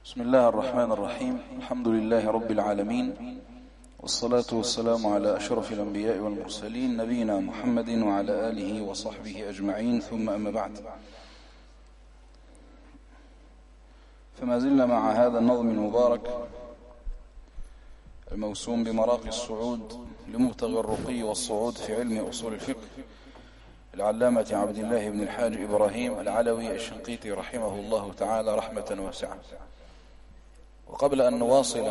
بسم الله الرحمن الرحيم. الحمد لله رب العالمين، والصلاة والسلام على أشرف الأنبياء والمرسلين نبينا محمد وعلى آله وصحبه أجمعين، ثم أما بعد، فما زلنا مع هذا النظم المبارك الموسوم بمراقي الصعود لمبتغى الرقي والصعود في علم أصول الفقه العلامة عبد الله بن الحاج إبراهيم العلوي الشنقيطي رحمه الله تعالى رحمة واسعة. وقبل أن نواصل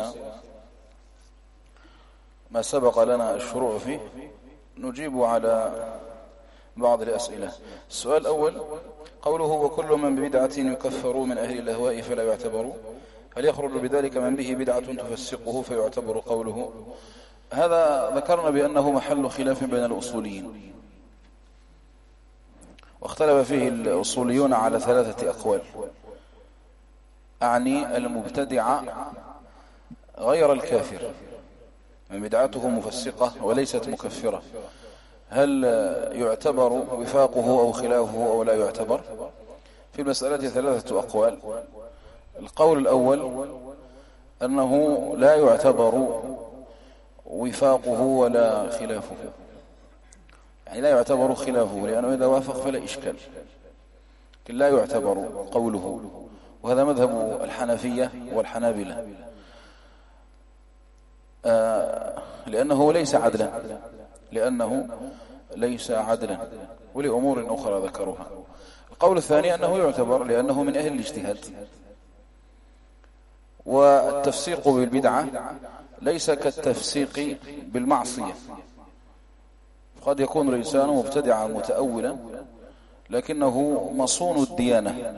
ما سبق لنا الشروع فيه نجيب على بعض الأسئلة. السؤال الأول: قوله وكل من ببدعة يكفر من أهل الأهواء فلا يعتبر، هل يخرج بذلك من به بدعة تفسقه فيعتبر قوله؟ هذا ذكرنا بأنه محل خلاف بين الأصوليين، واختلف فيه الأصوليون على 3 أقوال، أعني المبتدع غير الكافر من بدعته مفسقة وليست مكفرة، هل يعتبر وفاقه أو خلافه أو لا يعتبر؟ في المسألة 3 أقوال. القول الأول أنه لا يعتبر وفاقه ولا خلافه، يعني لا يعتبر خلافه، لأنه إذا وافق فلا إشكال، لكن لا يعتبر قوله، وهذا مذهب الحنفية والحنابلة، لأنه ليس عدلا ولأمور أخرى ذكرها. القول الثاني أنه يعتبر لأنه من أهل الاجتهاد، والتفسيق بالبدعة ليس كالتفسيق بالمعصية، قد يكون الإنسان مبتدعا متأولا لكنه مصون الديانة،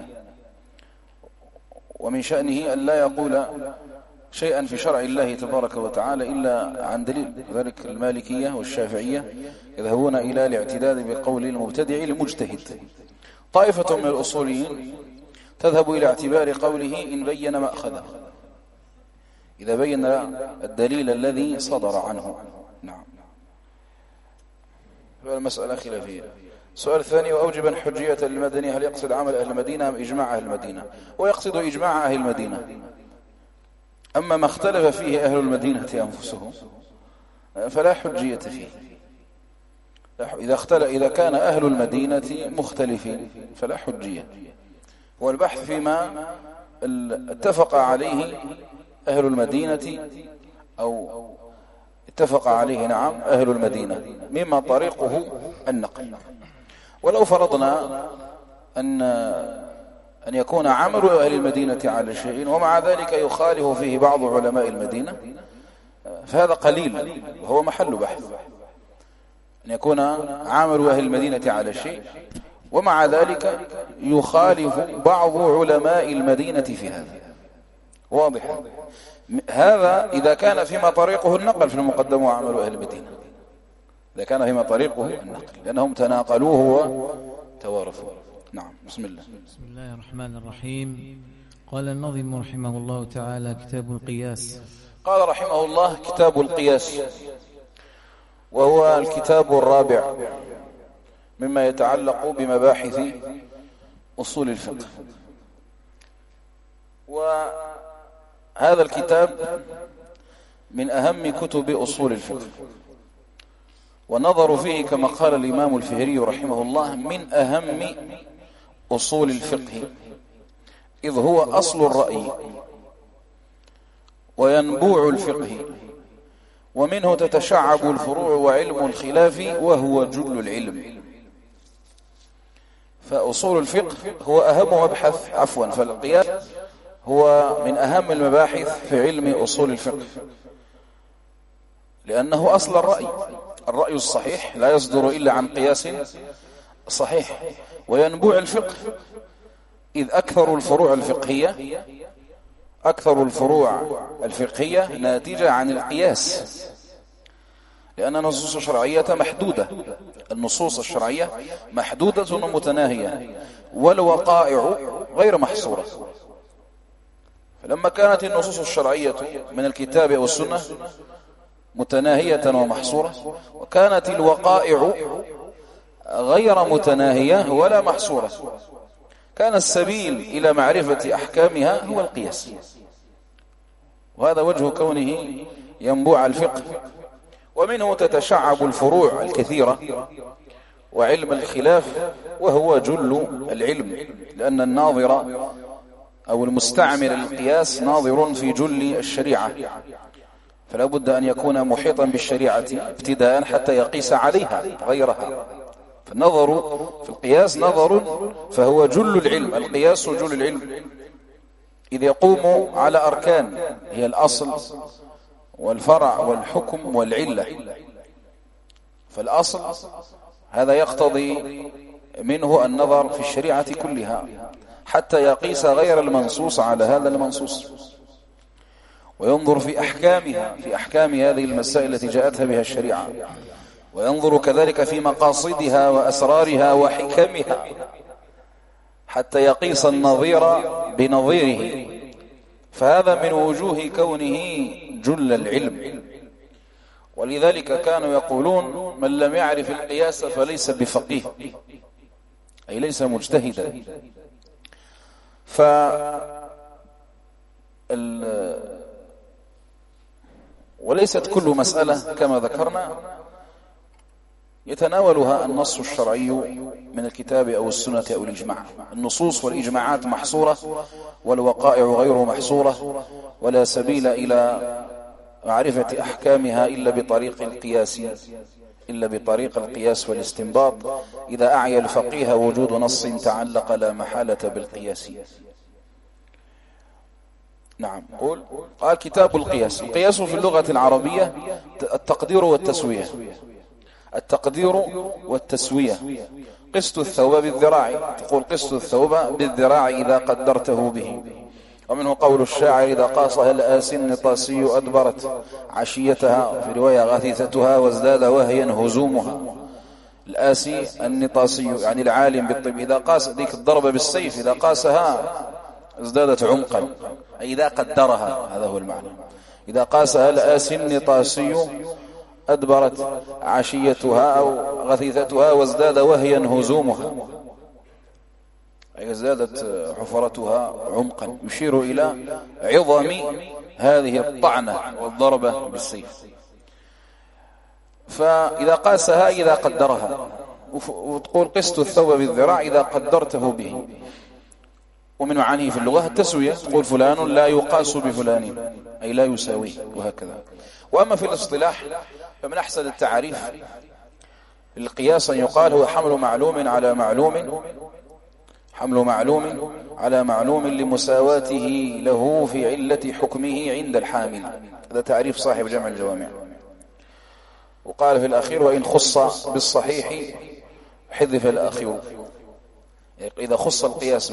ومن شأنه أن لا يقول شيئا في شرع الله تبارك وتعالى إلا عن دليل. ذلك المالكية والشافعية يذهبون إلى الاعتداد بقول المبتدع المجتهد. طائفة من الأصوليين تذهب إلى اعتبار قوله إن بين ما أخذه، إذا بين الدليل الذي صدر عنه. نعم، المسألة خلافية. السؤال الثاني: وأوجبا حجية المدني، هل يقصد عمل أهل المدينة أم إجماع أهل المدينة؟ ويقصد إجماع أهل المدينة. أما ما اختلف فيه أهل المدينة أنفسهم فلا حجية فيه. إذا كان أهل المدينة مختلفين فلا حجية، والبحث فيما اتفق عليه أهل المدينة أو اتفق عليه أهل المدينة مما طريقه النقل. ولو فرضنا أن يكون عمل أهل المدينة على شيء ومع ذلك يخالف فيه بعض علماء المدينة، فهذا قليل وهو محل بحث. أن يكون عمل أهل المدينة على شيء ومع ذلك يخالف بعض علماء المدينة في هذا، واضح؟ هذا إذا كان فيما طريقه النقل في المقدمة وعمل أهل المدينة، إذا كان فيما طريقه النقل، لأنهم تناقلوه وتوارثوه. نعم، بسم الله. بسم الله الرحمن الرحيم. قال النظم رحمه الله تعالى: كتاب القياس. قال رحمه الله: كتاب القياس، وهو الكتاب الرابع مما يتعلق بمباحث أصول الفقه. وهذا الكتاب من أهم كتب أصول الفقه، ونظر فيه كما قال الإمام الفهري رحمه الله من أهم أصول الفقه، إذ هو أصل الرأي وينبوع الفقه، ومنه تتشعب الفروع وعلم الخلاف وهو جل العلم. فأصول الفقه هو أهم مبحث، فالقياس هو من أهم المباحث في علم أصول الفقه، لأنه أصل الرأي الصحيح لا يصدر إلا عن قياس صحيح، وينبوع الفقه إذ أكثر الفروع الفقهية ناتجة عن القياس، لأن النصوص الشرعية محدودة ومتناهية، والوقائع غير محصورة. فلما كانت النصوص الشرعية من الكتاب والسنة متناهية ومحصورة، وكانت الوقائع غير متناهية ولا محصورة، كان السبيل إلى معرفة أحكامها هو القياس. وهذا وجه كونه ينبوع الفقه. ومنه تتشعب الفروع الكثيرة وعلم الخلاف، وهو جل العلم، لأن الناظر أو المستعمل القياس ناظر في جل الشريعة، فلا بد أن يكون محيطا بالشريعة ابتداء حتى يقيس عليها غيرها. فالنظر في القياس نظر، فهو جل العلم. القياس جل العلم، إذ يقوم على أركان هي الأصل والفرع والحكم والعلة. فالأصل هذا يقتضي منه النظر في الشريعة كلها حتى يقيس غير المنصوص على هذا المنصوص، وينظر في أحكامها، في أحكام هذه المسائل التي جاءتها بها الشريعة، وينظر كذلك في مقاصدها وأسرارها وحكمها حتى يقيس النظير بنظيره. فهذا من وجوه كونه جل العلم. ولذلك كانوا يقولون من لم يعرف القياس فليس بفقيه، أي ليس مجتهدا. وليست كل مسألة كما ذكرنا يتناولها النص الشرعي من الكتاب أو السنة أو الإجماع. النصوص والإجماعات محصورة، والوقائع غير محصورة، ولا سبيل إلى معرفة أحكامها إلا بطريق القياس والاستنباط، إذا أعيا الفقيه وجود نص تعلق لا محالة بالقياس. نعم. قال كتاب القياس. القياس في اللغة العربية التقدير والتسوية. التقدير والتسوية. قسط الثوب بالذراع، تقول قسط الثوب بالذراع إذا قدرته به. ومنه قول الشاعر إذا قاصها الآسي النطاسي أدبرت عشيتها، في رواية غثيثتها وازداد وهيا هزومها. الآسي النطاسي يعني العالم بالطب، إذا قاس ذيك الضربة بالسيف إذا قاسها ازدادت عمقا، أي إذا قدرها، هذا هو المعنى. إذا قاسها الآسي النطاسي أدبرت عشيتها أو غثيثتها وازداد وهيا هزومها، أي ازدادت حفرتها عمقا، يشير إلى عظم هذه الطعنة والضربة بالسيف. فإذا قاسها إذا قدرها، وتقول قسط الثوب بالذراع إذا قدرته به. ومن معانيه في اللغة التسوية، تقول فلان لا يقاس بفلان، أي لا يساويه، وهكذا. وأما في الاصطلاح فمن أحسن التعريف القياس أن يقال هو حمل معلوم على معلوم لمساواته له في علة حكمه عند الحامل. هذا تعريف صاحب جمع الجوامع. وقال في الأخير وإن خص بالصحيح حذف الأخير. إذا خص القياس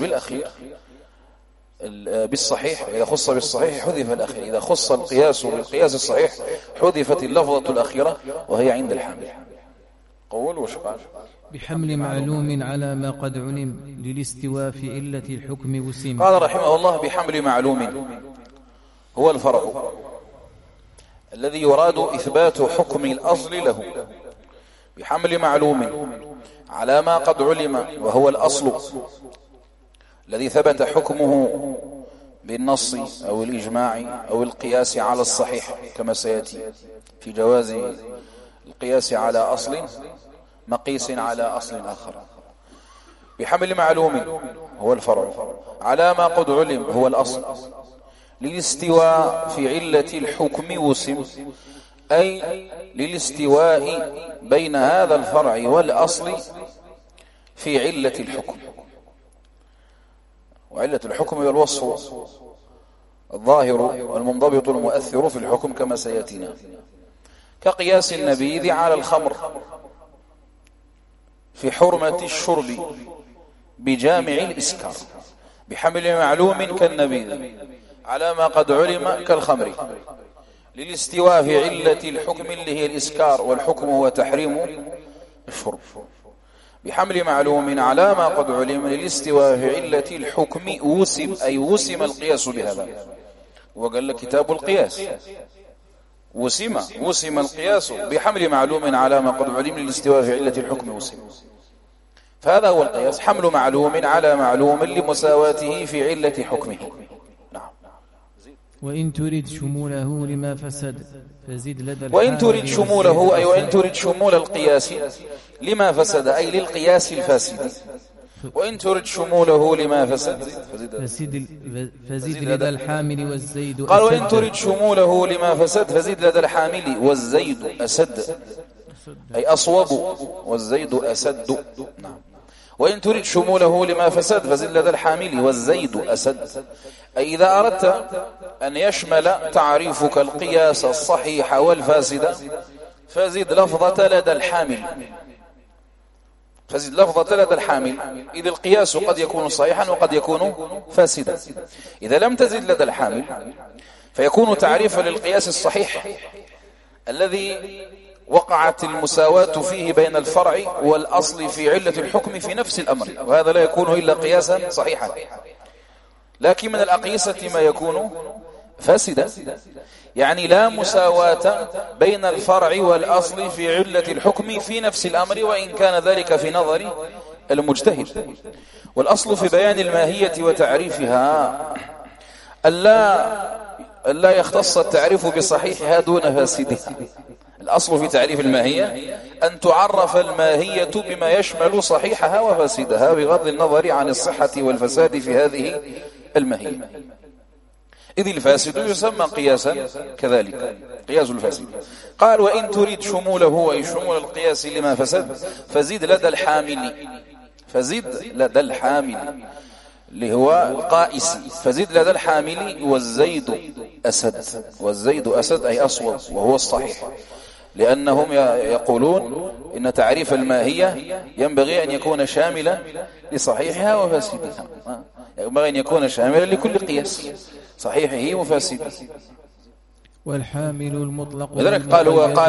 بالصحيح إذا خص بالصحيح حذف الأخير. إذا خص القياس بالقياس الصحيح حذفت اللفظة الأخيرة وهي عند الحامل. قول وش قال؟ بحمل معلوم على ما قد علم للاستواء في علة الحكم وسم. قال رحمه الله بحمل معلوم هو الفرع الذي يراد إثبات حكم الأصل له. بحمل معلوم على ما قد علم، وهو الأصل الذي ثبت حكمه بالنص أو الإجماع أو القياس على الصحيح، كما سيأتي في جواز القياس على أصل مقيس على أصل آخر. بحمل معلوم هو الفرع على ما قد علم هو الأصل للاستواء في علة الحكم وسم، أي للاستواء بين هذا الفرع والأصل في علة الحكم. وعلة الحكم هي الوصف الظاهر والمنضبط المؤثر في الحكم كما سيأتينا، كقياس النبيذ على الخمر في حرمة الشرب بجامع الإسكار. بحمل معلوم كالنبيذ على ما قد علم كالخمر للاستواء في علة الحكم اللي هي الإسكار، والحكم هو تحريم الشرب. بحمل معلوم على ما قد علم للاستواء في علة الحكم وسم، أي وسم القياس بهذا. وقال لك كتاب القياس وسم القياس بحمل معلوم على ما قد علم للاستواء في علة الحكم وسم. فهذا هو القياس، حمل معلوم على معلوم لمساواته في علة حكمه. نعم. وإن تريد شموله لما فسد فزد لدى وإن تريد شموله أي وإن تريد شمول القياس لما فسد أي للقياس الفاسد. وإن تريد شموله لما فسد فزد لدى الحامل والزيد قال وإن تريد شموله لما فسد فزد لدى الحامل والزيد أسد أي أصوب والزيد أسد. نعم. وإن تريد شموله لما فسد فزد لدى الحامل والزيد أسد أي إذا أردت أن يشمل تعريفك القياس الصحيح والفاسد فزد لفظة لدى الحامل. فزد لفظة لدى الحامل إذ القياس قد يكون صحيحا وقد يكون فاسدا. إذا لم تزد لدى الحامل فيكون تعريفا للقياس الصحيح الذي وقعت المساواة فيه بين الفرع والأصل في علة الحكم في نفس الأمر، وهذا لا يكون إلا قياسا صحيحا. لكن من الأقيسة ما يكون فاسدا، يعني لا مساواة بين الفرع والأصل في علة الحكم في نفس الأمر وإن كان ذلك في نظر المجتهد. والأصل في بيان الماهية وتعريفها ألا يختص التعريف بصحيحها دون فاسدها. الأصل في تعريف الماهية أن تعرف الماهية بما يشمل صحيحها وفاسدها بغض النظر عن الصحة والفساد في هذه الماهية، إذ الفاسد يسمى قياسا كذلك قياس الفاسد. قال وإن تريد شموله أي شمول القياس لما فسد فزيد لدى الحامل. فزيد لدى الحامل اللي هو القائس، فزيد لدى الحامل والزيد أسد. والزيد أسد أي أصوب وهو الصحيح، لأنهم يقولون إن تعريف الماهية ينبغي أن يكون شاملا لصحيحها وفاسدها، ينبغي أن يكون شاملا لكل قياس صحيحه وفاسده. والحامل المطلق لذلك قال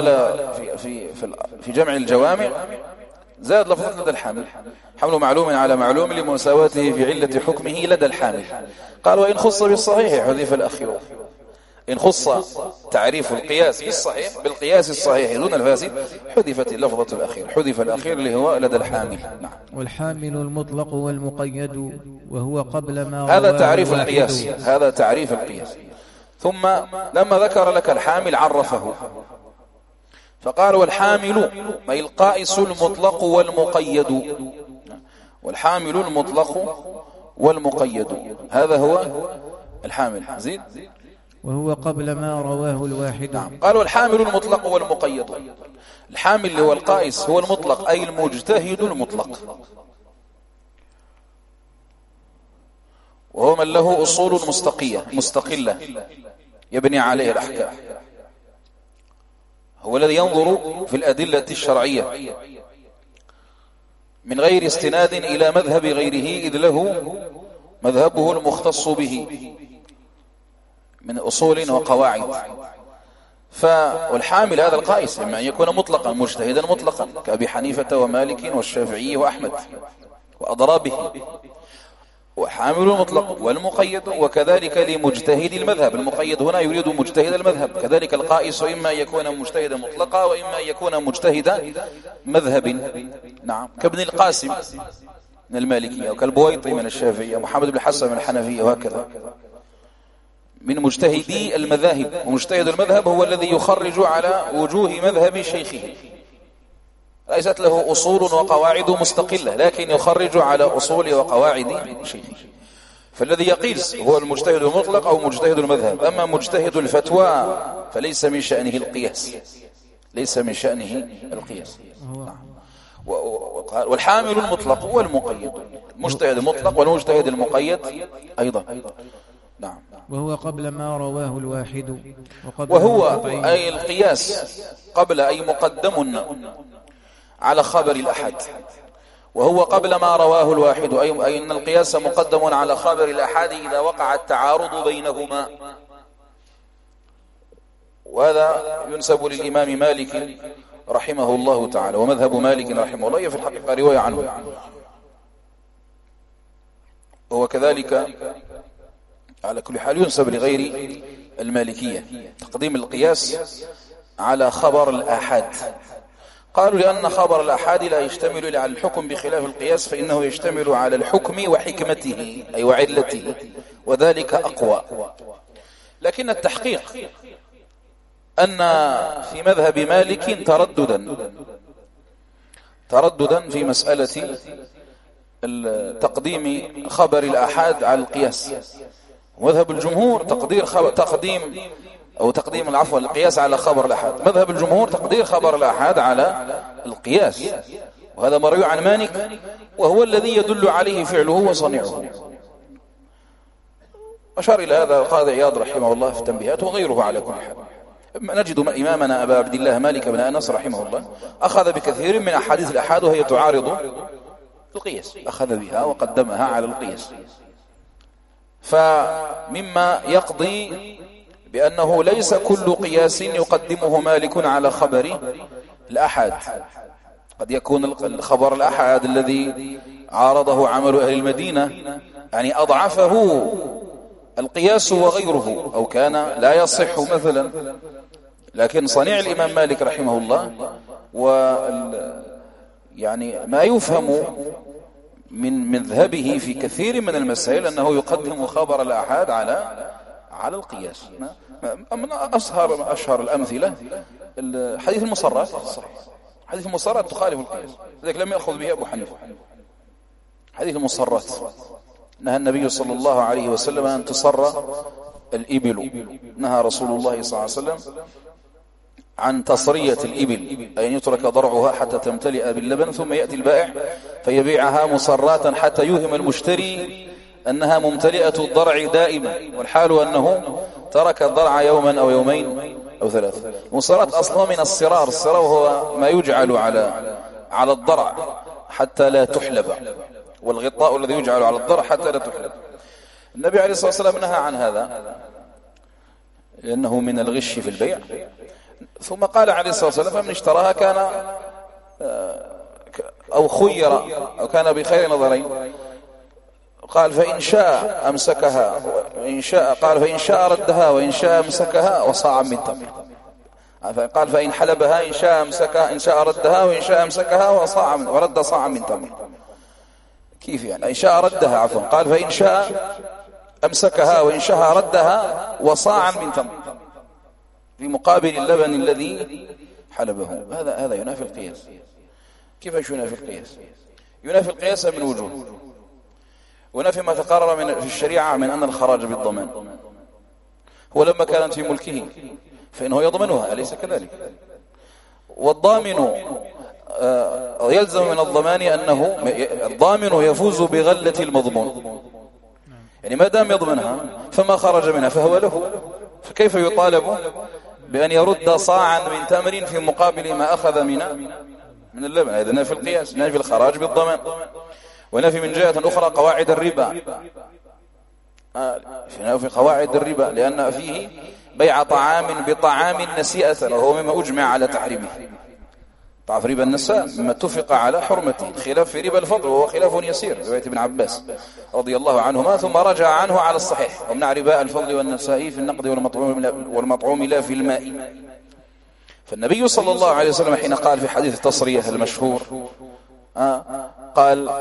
في جمع الجوامع زاد لفظة لدى الحامل، حمل معلوم على معلوم لمساواته في علة حكمه لدى الحامل. قال وإن خص بالصحيح حذف الأخير. إن خص تعريف القياس بالصحيح بالقياس الصحيح دون الفاسد حذفت اللفظة الأخير، حذف الأخير اللي هو لدى الحامل. نعم. والحامل المطلق والمقيد وهو قبل ما هذا تعريف القياس، هذا تعريف القياس. ثم لما ذكر لك الحامل عرفه فقال والحامل أي القائس المطلق والمقيد. والحامل المطلق والمقيد هذا هو الحامل. زيد. وهو قبل ما رواه الواحد. نعم. قالوا الحامل المطلق والمقيد. الحامل اللي هو القائس هو المطلق أي المجتهد المطلق، وهو من له أصول مستقلة يبني عليه الأحكام، هو الذي ينظر في الأدلة الشرعية من غير استناد إلى مذهب غيره، إذ له مذهبه المختص به من أصول وقواعد. والحامل هذا القائس إما أن يكون مطلقا مجتهدا مطلقا كأبي حنيفة ومالك والشافعي وأحمد وأضرابه، وحامل المطلق والمقيد، وكذلك لمجتهد المذهب. المقيد هنا يريد مجتهد المذهب، كذلك القائس إما أن يكون مجتهدا مطلقا وإما أن يكون مجتهد مذهب. نعم. كابن القاسم من المالكية وكالبويطي من الشافعية ومحمد بن حسن من الحنفية وهكذا من مجتهدي المذاهب. ومجتهد المذهب هو الذي يخرج على وجوه مذهب شيخه، ليست له أصول وقواعد مستقلة لكن يخرج على أصول وقواعد شيخه. فالذي يقيس هو المجتهد المطلق أو مجتهد المذهب. أما مجتهد الفتوى فليس من شأنه القياس، ليس من شأنه القياس. والحامل المطلق والمقيد، المجتهد المطلق والمجتهد المقيد أيضا. نعم. وهو قبل ما رواه الواحد. وهو أي القياس قبل أي مقدم على خبر الأحد. وهو قبل ما رواه الواحد أي أن القياس مقدم على خبر الأحد إذا وقع التعارض بينهما. وهذا ينسب للإمام مالك رحمه الله تعالى، ومذهب مالك رحمه الله في الحقيقة رواية عنه. وهو كذلك على كل حال ينسب لغير المالكية تقديم القياس على خبر الآحاد. قالوا لأن خبر الآحاد لا يشتمل على الحكم بخلاف القياس، فإنه يشتمل على الحكم وحكمته أي وعلته، وذلك أقوى. لكن التحقيق أن في مذهب مالك ترددا في مسألة تقديم خبر الآحاد على القياس. مذهب الجمهور تقديم القياس على خبر الآحاد. مذهب الجمهور تقدير خبر الآحاد على القياس، وهذا مروي عن مالك، وهو الذي يدل عليه فعله وصنيعه. أشار إلى هذا القاضي عياض رحمه الله في التنبيهات وغيره. على كل حال نجد إمامنا أبا عبد الله مالك بن أنس رحمه الله أخذ بكثير من أحاديث الآحاد وهي تعارض القياس، أخذ بها وقدمها على القياس. فمما يقضي بأنه ليس كل قياس يقدمه مالك على خبر الآحاد. قد يكون الخبر الآحاد الذي عارضه عمل أهل المدينة يعني أضعفه القياس وغيره، أو كان لا يصح مثلا، لكن صنيع الإمام مالك رحمه الله يعني ما يفهم من مذهبه في كثير من المسائل أنه يقدم خبر الآحاد على القياس. من أشهر الأمثلة حديث المصرات. حديث المصرات تخالف القياس، لذلك لم يأخذ به أبو حنيفة. حديث المصرات نهى النبي صلى الله عليه وسلم أن تصر الإبل. نهى رسول الله صلى الله عليه وسلم عن تصرية الإبل، أي أن يترك ضرعها حتى تمتلئ باللبن ثم يأتي البائع فيبيعها مصرات حتى يوهم المشتري أنها ممتلئة الضرع دائما، والحال أنه ترك الضرع يوما أو يومين أو ثلاثة. مصرات أصلا من الصرار. الصرار هو ما يجعل على الضرع حتى لا تحلب، والغطاء الذي يجعل على الضرع حتى لا تحلب. النبي عليه الصلاة والسلام نهى عن هذا لأنه من الغش في البيع. ثم قال عليه الصلاة والسلام فمن اشتراها كان أو خير أو كان بخير نظرين، قال فإن شاء أمسكها وإن شاء قال فإن شاء ردها وإن شاء أمسكها وصاعا من تمر. قال فإن حلبها إن شاء أمسكها إن شاء ردها وإن شاء أمسكها ورد صاعا من تمر. كيف يعني؟ إن شاء ردها عفوا. قال فإن شاء أمسكها وإن شاء ردها وصاعا من تمر في مقابل اللبن الذي حلبه. هذا ينافي القياس. كيف ينافي القياس؟ ينافي القياس من وجوه. ونفي ما تقرر في الشريعة من أن الخراج بالضمان. هو لما كانت في ملكه فإنه يضمنها، أليس كذلك؟ والضامن يلزم من الضمان أنه الضامن يفوز بغلة المضمون، يعني ما دام يضمنها فما خرج منها فهو له، فكيف يطالب بأن يرد صاعا من تمر في مقابل ما أخذ من اللبن؟ هذا نفي القياس، نفي الخراج بالضمان. ونفي من جهة أخرى قواعد الربا، في قواعد الربا لأن فيه بيع طعام بطعام نسيئة، وهو مما أجمع على تحريمه. تعرف ربا النساء مما اتفق على حرمته، خلاف في ربا الفضل وهو خلاف يسير، رواية ابن عباس رضي الله عنهما، ثم رجع عنه على الصحيح. ومنع ربا الفضل والنساء في النقد والمطعوم لا في الماء. فالنبي صلى الله عليه وسلم حين قال في حديث التصريح المشهور قال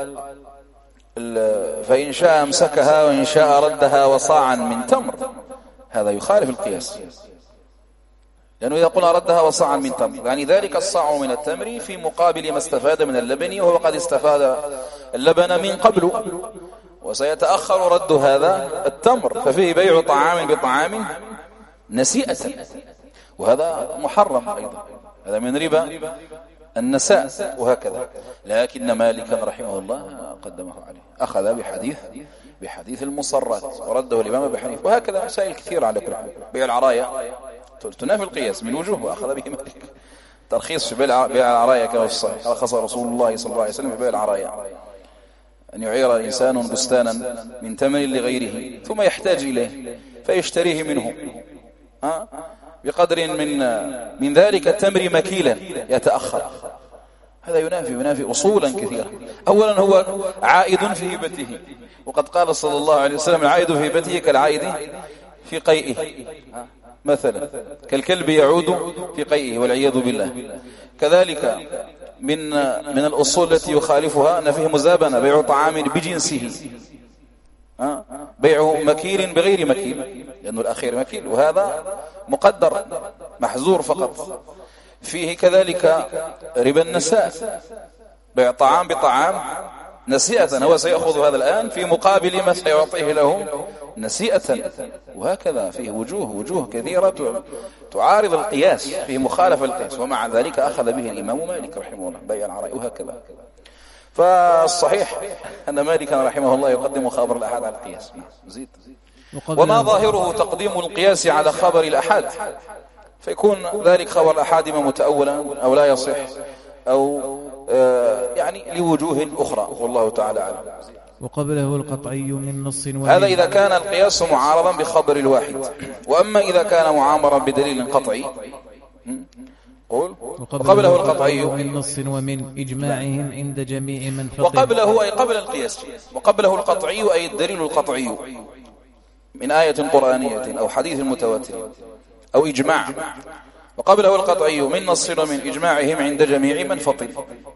فإن شاء أمسكها وإن شاء ردها وصاعا من تمر، هذا يخالف القياس، لأنه إذا قلنا ردها وصاعا من تمر يعني ذلك الصاع من التمر في مقابل ما استفاد من اللبن، وهو قد استفاد اللبن من قبل، وسيتأخر رد هذا التمر، ففيه بيع طعام بطعام نسيئة، وهذا محرم أيضا، هذا من ربا النساء وهكذا. لكن مالكا رحمه الله قدمه عليه، أخذ بحديث المصرات ورده الإمام أبي حنيفة، وهكذا مسائل كثيرة على كل حال. بيع العرايا تنافي القياس من وجوه، وأخذ به مالك. ترخيص في بيع العرايا كما في الصحيح، رخص رسول الله صلى الله عليه وسلم في بيع العرايا، أن يعير إنسان بستانا من تمر لغيره ثم يحتاج إليه فيشتريه منه بقدر من ذلك التمر مكيلا يتأخر. هذا ينافي أصولا كثيرة. أولا هو عائد في هبته، وقد قال صلى الله عليه وسلم العائد في هبته كالعائد في قيئه، مثلا كالكلب يعود في قيئه والعياذ بالله. كذلك من الأصول التي يخالفها أن فيه مزابنة، بيع طعام بجنسه، بيع مكيل بغير مكيل، لأنه الأخير مكيل، وهذا مقدر محظور فقط. فيه كذلك ربا النساء، بيع طعام بطعام نسيئة، هو سيأخذ هذا الآن في مقابل ما سيعطيه له نسيئة. وهكذا فيه وجوه كثيرة تعارض القياس، فيه مخالفة القياس، ومع ذلك أخذ به الإمام مالك رحمه الله بيع العراء وهكذا. فالصحيح أن مالكا رحمه الله يقدم خبر الأحاد على القياس. زيد. وما ظاهره تقديم القياس على خبر الأحاد، فيكون ذلك خبر الأحاد إما متأولا أو لا يصح أو يعني لوجوه أخرى، والله تعالى أعلم. وقبله القطعي من نص هذا إذا كان القياس معارضا بخبر الواحد. وأما إذا كان معامرا بدليل قطعي، وقبله القطعي من نص ومن إجماعهم عند جميع من فقه. وقبله أي قبل القياس، وقبله القطعي أي الدليل القطعي من آية قرآنية أو حديث متواتر أو إجماع. وقبله القطعي من نص ومن إجماعهم عند جميع من فطن.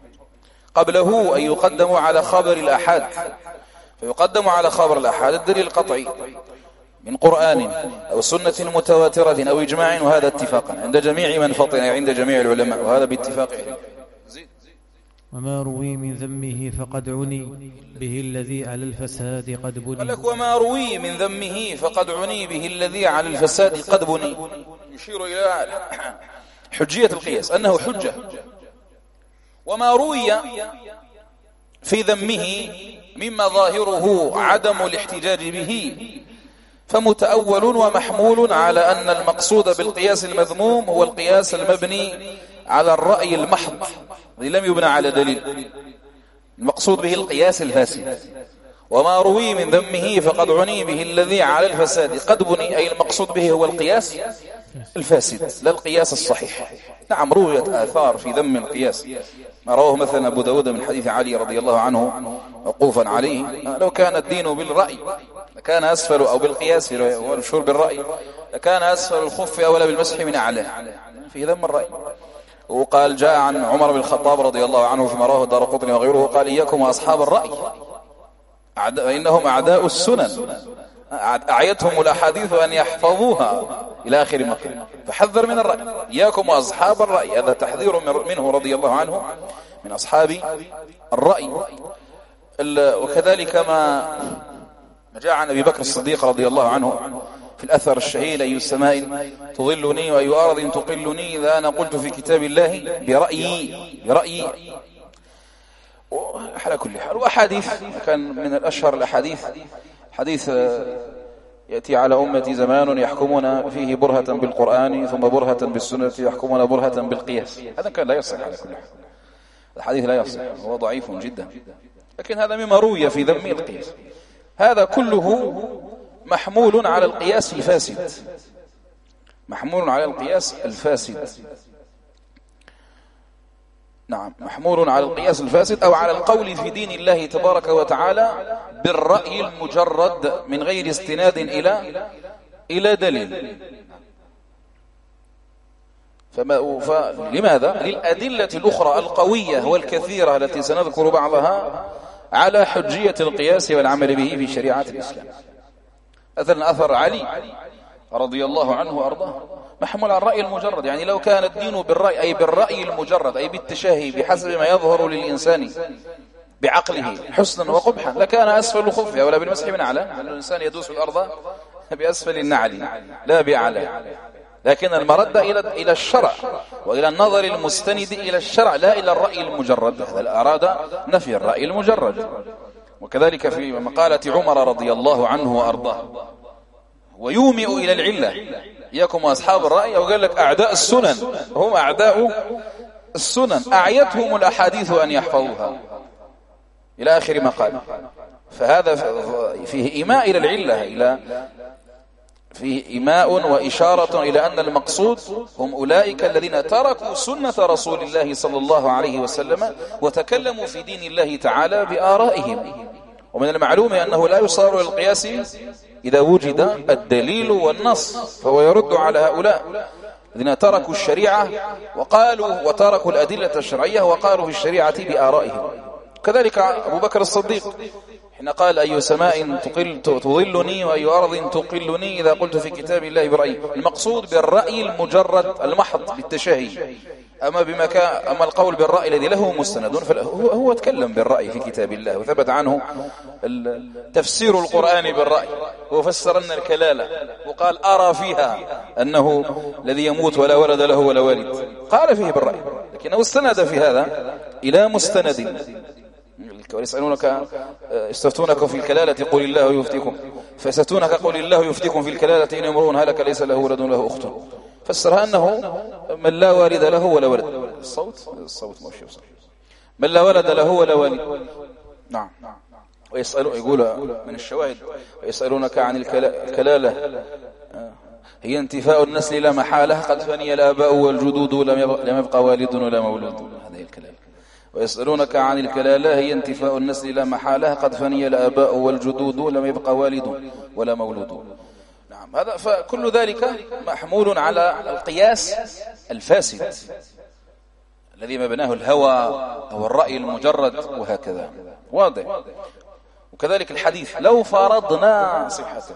قبله أن يقدم على خبر الأحاد، فيقدم على خبر الأحاد الدليل القطعي من قرآن أو سنة متواترة أو إجماع، وهذا اتفاقا عند جميع من فطن، عند جميع العلماء، وهذا باتفاقهم. وما روي من ذمه فقد عني به الذي على الفساد قد بني. قال لك وما روي من ذمه فقد عني به الذي على الفساد قد بني، يشير إلى حجية القياس أنه حجة. وما روي في ذمه مما ظاهره عدم الاحتجاج به فمتأول ومحمول على أن المقصود بالقياس المذموم هو القياس المبني على الرأي المحض الذي لم يبنى على دليل، المقصود به القياس الفاسد. وما روي من ذمه فقد عني به الذي على الفساد قد بني، أي المقصود به هو القياس الفاسد لا القياس الصحيح. نعم رويت آثار في ذم القياس، ما رواه مثلا أبو داود من حديث علي رضي الله عنه وقوفا عليه: لو كان الدين بالرأي لكان أسفل، أو بالقياس والمشهور بالرأي، لكان أسفل الخف أولى بالمسح من أعلاه، في ذم الرأي. وقال جاء عن عمر بن الخطاب رضي الله عنه فيما رواه الدارقطني وغيره قال: إياكم وأصحاب الرأي فإنهم أعداء السنن، أعيتهم الأحاديث أن يحفظوها إلى آخر ما قال. فحذر من الرأي، إياكم وأصحاب الرأي، هذا تحذير منه رضي الله عنه من أصحاب الرأي. وكذلك ما جاء عن أبي بكر الصديق رضي الله عنه في الأثر الشهير: أي السماء تظلني وأي أرض تقلني إذا أنا قلت في كتاب الله برأيي. على كل حال، وأحاديث كان من الأشهر الأحاديث حديث: يأتي على أمتي زمان يحكمون فيه برهة بالقرآن ثم برهة بالسنة يحكمون برهة بالقياس. هذا كان لا يصح على كل حال، الحديث لا يصح، هو ضعيف جدا، لكن هذا مما روي في ذم القياس. هذا كله محمول على القياس الفاسد، محمول على القياس الفاسد. نعم، محمول على القياس الفاسد أو على القول في دين الله تبارك وتعالى بالرأي المجرد من غير استناد إلى دليل. فلماذا؟ للأدلة الأخرى القوية والكثيرة التي سنذكر بعضها على حجية القياس والعمل به في شريعة الإسلام. مثلا أثر علي رضي الله عنه وأرضاه محمول على الرأي المجرد، يعني لو كان الدين بالرأي أي بالرأي المجرد أي بالتشهي بحسب ما يظهر للإنسان بعقله حسنا وقبحا لكان أسفل الخف ولا بالمسح من أعلى، لأن الإنسان يدوس الأرض بأسفل النعل لا بأعلى. لكن المرد إلى الشرع وإلى النظر المستند إلى الشرع لا إلى الرأي المجرد. هذا أراد نفي الرأي المجرد. وكذلك في مقالة عمر رضي الله عنه وأرضاه ويومئ إلى العلة: إياكم وأصحاب الرأي، أو قال لك أعداء السنن، هم أعداء السنن أعيتهم الأحاديث أن يحفظوها إلى آخر ما قال. فهذا فيه إيماء إلى العلة، فيه إيماء وإشارة إلى أن المقصود هم أولئك الذين تركوا سنة رسول الله صلى الله عليه وسلم وتكلموا في دين الله تعالى بآرائهم. ومن المعلوم أنه لا يصار للقياس إذا وجد الدليل والنص، فهو يرد على هؤلاء الذين تركوا الشريعة وقالوا وتركوا الأدلة الشرعية وقالوا في الشريعة بآرائهم. كذلك أبو بكر الصديق حين قال أي سماء تظلني وأي أرض تقلني إذا قلت في كتاب الله برأيي. المقصود بالرأي المجرد المحض بالتشهي. أما القول بالرأي الذي له مستند هو تكلم بالرأي في كتاب الله وثبت عنه تفسير القرآن بالرأي. هو فسر لنا الكلالة وقال أرى فيها أنه الذي يموت ولا ولد له ولا والد، قال فيه بالرأي، لكنه استند في هذا إلى مستند. ويسألونك يستفتونك في الكلالة قل الله يفتيكم، فيستفتونك قل الله يفتيكم في الكلالة إن امرؤ هلك ليس له ولد له أخت. فسرها أنه من لا والد له ولا ولد. الصوت ماشي صح. من لا ولد له ولا والد. نعم. يقول من الشواهد ويسألونك عن الكلالة هي انتفاء النسل لا محالة قد فني الآباء والجدود لم يبقى والد ولا مولود. هذه الكلالة. ويسألونك عن الكلالة هي انتفاء النسل لا محالة قد فني الآباء والجدود لم يبقى والد ولا مولود. نعم. هذا فكل ذلك محمول على القياس الفاسد الذي مبناه الهوى أو الرأي المجرد وهكذا. واضح. وكذلك الحديث لو فرضنا صحته،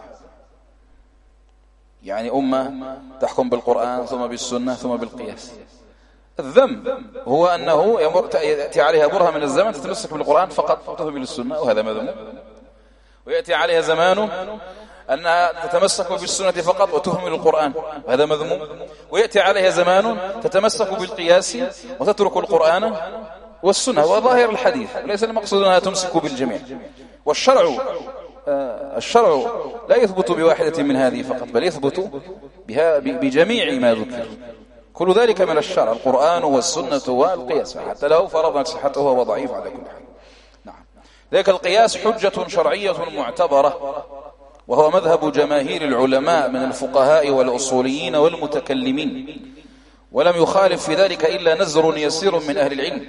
يعني أمة تحكم بالقرآن ثم بالسنة ثم بالقياس. الذنب هو أنه يأتي عليها برهة من الزمن تتمسك بالقرآن فقط وتهمل السنة، وهذا مذموم. ويأتي عليها زمان أنها تتمسك بالسنة فقط وتهمل القرآن، وهذا مذموم. ويأتي عليها زمان تتمسك بالقياس وتترك القرآن والسنة، وظاهر الحديث ليس المقصود أنها تمسك بالجميع. الشرع لا يثبت بواحدة من هذه فقط، بل يثبت بجميع ما ذكر. كل ذلك من الشرع، القرآن والسنة والقياس، حتى لو فرضنا صحته وهو ضعيف على كل حال. نعم. ذلك القياس حجة شرعية معتبرة، وهو مذهب جماهير العلماء من الفقهاء والأصوليين والمتكلمين، ولم يخالف في ذلك إلا نزر يسير من أهل العلم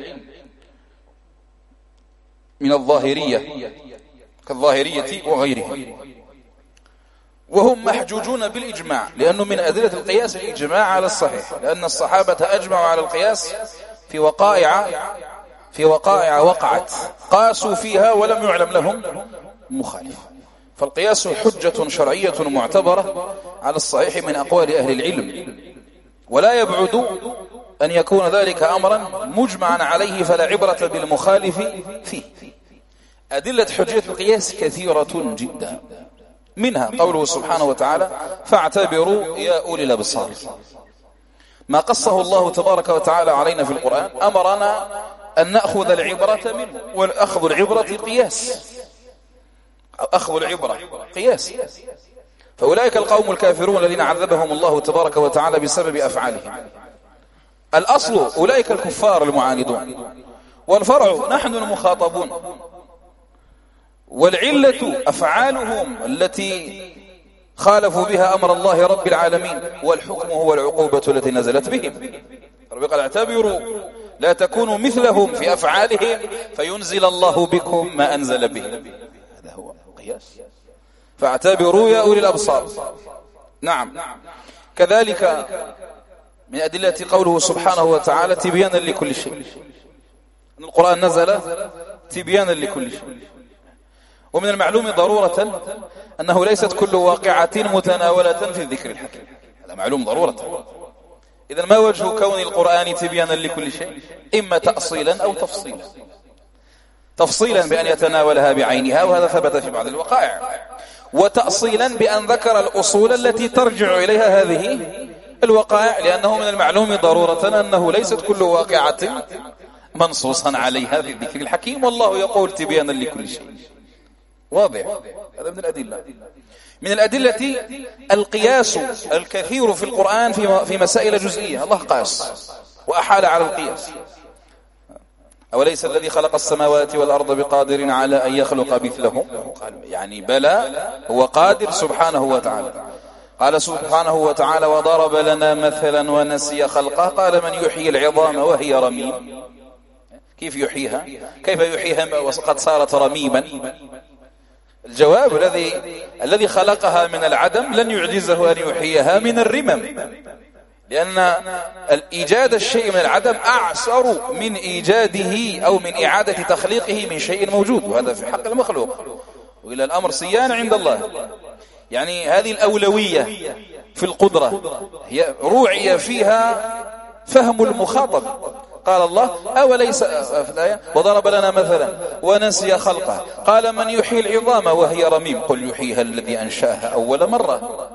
من الظاهرية كالظاهرية وغيرهم، وهم محجوجون بالإجماع، لأنه من أدلة القياس الإجماع على الصحيح، لأن الصحابة أجمعوا على القياس في وقائع وقعت قاسوا فيها ولم يعلم لهم مخالف. فالقياس حجة شرعية معتبرة على الصحيح من أقوال أهل العلم، ولا يبعد أن يكون ذلك أمرا مجمعا عليه فلا عبرة بالمخالف فيه. أدلة حجية القياس كثيرة جدا، منها قوله سبحانه وتعالى فاعتبروا يا أولي الأبصار. ما قصه الله تبارك وتعالى علينا في القرآن أمرنا أن نأخذ العبرة منه، والأخذ العبرة قياس، أخذ العبرة قياس. فأولئك القوم الكافرون الذين عذبهم الله تبارك وتعالى بسبب أفعالهم، الأصل أولئك الكفار المعاندون، والفرع نحن المخاطبون، والعلة أفعالهم التي خالفوا بها أمر الله رب العالمين، والحكم هو العقوبة التي نزلت بهم. رب قال اعتبروا لا تكونوا مثلهم في أفعالهم فينزل الله بكم ما أنزل بهم. هذا هو قياس. فاعتبروا يا أولي الأبصار. نعم. كذلك من أدلة قوله سبحانه وتعالى تبيانا لكل شيء، أن القرآن نزل تبيانا لكل شيء. ومن المعلوم ضرورة أنه ليست كل واقعة متناولة في الذكر الحكيم، هذا معلوم ضرورة. إذن ما وجه كون القرآن تبيانا لكل شيء؟ إما تأصيلا أو تفصيلا. تفصيلا بأن يتناولها بعينها، وهذا ثبت في بعض الوقائع، وتأصيلا بأن ذكر الأصول التي ترجع إليها هذه الوقائع، لأنه من المعلوم ضرورة أنه ليست كل واقعة منصوصا عليها في الذكر الحكيم، والله يقول تبيانا لكل شيء. واضح. هذا من الأدلة. من الأدلة القياس الكثير في القرآن في مسائل جزئية. الله قاس وأحال على القياس. أوليس الذي خلق السماوات والأرض بقادر على أن يخلق مثلهم؟ يعني بلى، هو قادر سبحانه وتعالى. قال سبحانه وتعالى وضرب لنا مثلا ونسي خلقه قال من يحيي العظام وهي رميم. كيف يحييها؟ كيف يحييها وقد صارت رميما؟ الجواب الذي خلقها من العدم لن يعجزه أن يحييها من الرمم. لأن الإيجاد الشيء من العدم أعسر من إيجاده أو من إعادة تخليقه من شيء موجود، وهذا في حق المخلوق. وإلى الأمر سيان عند الله. يعني هذه الأولوية في القدرة هي روعي فيها فهم المخاطب. قال الله أوليس في الآية وضرب لنا مثلا ونسي خلقه قال من يحيي العظام وهي رميم قل يحييها الذي أنشأها أول مرة.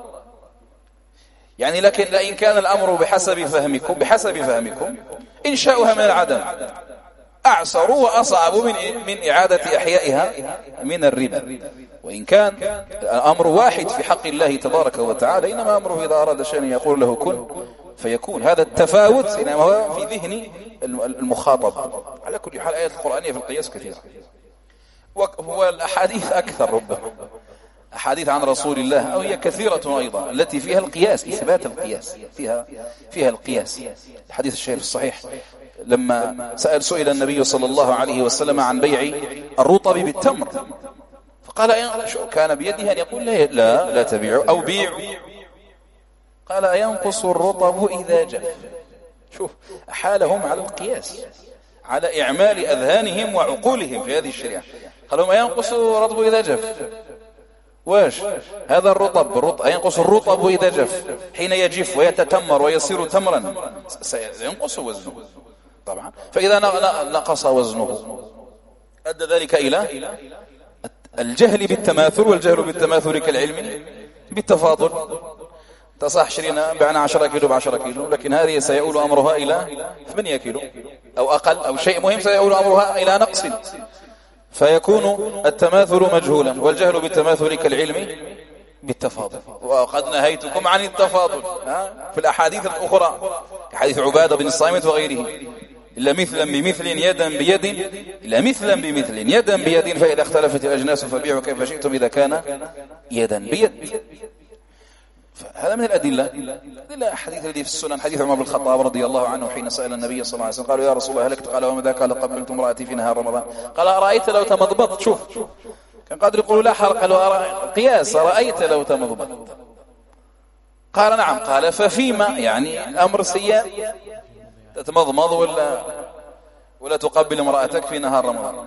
يعني لكن إن كان الأمر بحسب فهمكم إنشاؤها من العدم أعسر وأصعب من إعادة إحيائها من الربا. وإن كان الأمر واحد في حق الله تبارك وتعالى، إنما أمره إذا أراد شيئا يقول له كن فيكون. هذا التفاوت إنما هو في ذهن المخاطب. على كل حال آيات القرآنية في القياس كثيرة، وهو الأحاديث أكثر ربما، أحاديث عن رسول الله أو هي كثيرة أيضا التي فيها القياس، إثبات القياس، فيها القياس. الحديث الشهير الصحيح لما سئل النبي صلى الله عليه وسلم عن بيع الرطب بالتمر، فقال كان بيده أن يقول لا تبيعوا أو بيعوا. قال أينقص الرطب إذا جف. شوف أحالهم على القياس، على إعمال أذهانهم وعقولهم في هذه الشريعة. قال لهم أينقص الرطب إذا جف. واش هذا الرطب ينقص الرطب إذا جف، حين يجف ويتتمر ويصير تمرا سينقص وزنه طبعا. فإذا نقص وزنه أدى ذلك إلى الجهل بالتماثل، والجهل بالتماثل كالعلم بالتفاضل. تصح 20 بعنا 10 كيلو ب10 كيلو، لكن هذه سيؤول أمرها إلى 8 كيلو أو أقل، أو شيء مهم سيؤول أمرها إلى نقص، فيكون التماثل مجهولا، والجهل بالتماثل كالعلم بالتفاضل. وقد نهيتكم عن التفاضل في الأحاديث الأخرى كحديث عبادة بن الصامت وغيره، إلا مثلا بمثل يدا بيد، إلا مثلا بمثل يدا بيد، فإذا اختلفت الأجناس فبيعوا كيف شئتم إذا كان يدا بيد. هذا من الأدلة حديث الذي في السنن، حديث عمر بن الخطاب رضي الله عنه حين سأل النبي صلى الله عليه وسلم قالوا يا رسول الله هلكت؟ قال وما ذاك؟ قال قبلت امرأتي في نهار رمضان. قال أرأيت لو تمضمضت؟ شوف كان قادر يقول لا حرق، قالوا قياس أرأيت لو تمضمضت؟ قال نعم. قال ففيما؟ يعني الأمر سيء، تتمضمض ولا تقبل امرأتك في نهار رمضان.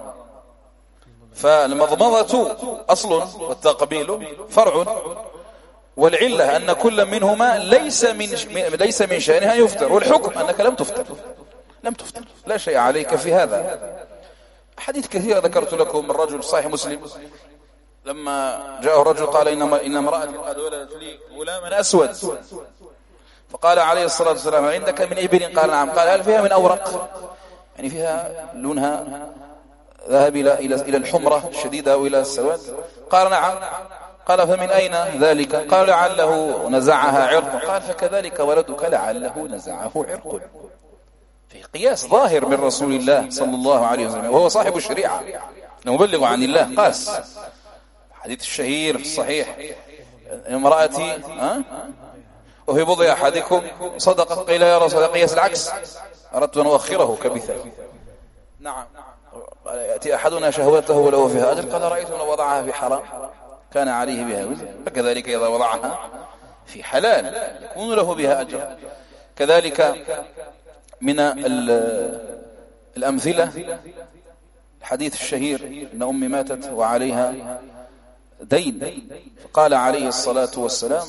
فالمضمضة أصل والتقبيل فرع، والعلة أن كل منهما ليس من شأنها يفطر، والحكم أنك لم تفطر لا شيء عليك في هذا. حديث كثير ذكرت لكم من رجل صحيح مسلم لما جاءه الرجل قال إن امرأة قد ولدت لي غلاما أسود، فقال عليه الصلاة والسلام عندك من إبل؟ قال نعم. قال هل فيها من أورق؟ يعني فيها لونها ذهب إلى الحمرة الشديدة أو إلى السواد؟ قال نعم. قال فمن أين ذلك؟ قال لعله نزعها عرق. قال فكذلك ولدك لعله نزعه عرق. في قياس ظاهر من رسول الله صلى الله عليه وسلم، وهو صاحب الشريعة المبلغ عن الله. قاس حديث الشهير الصحيح امرأتي وفي بضع أحدكم صدقة. قيل يا رسول الله قياس العكس، أردت أن أؤخره كمثال. نعم. يأتي أحدنا شهوته وله فيها أجر. قال رأيت أن وضعها في حرام كان عليه بها وزر، فكذلك إذا وضعها في حلال يكون له بها أجر. كذلك من الأمثلة الحديث الشهير إن أمي ماتت وعليها دين، فقال عليه الصلاة والسلام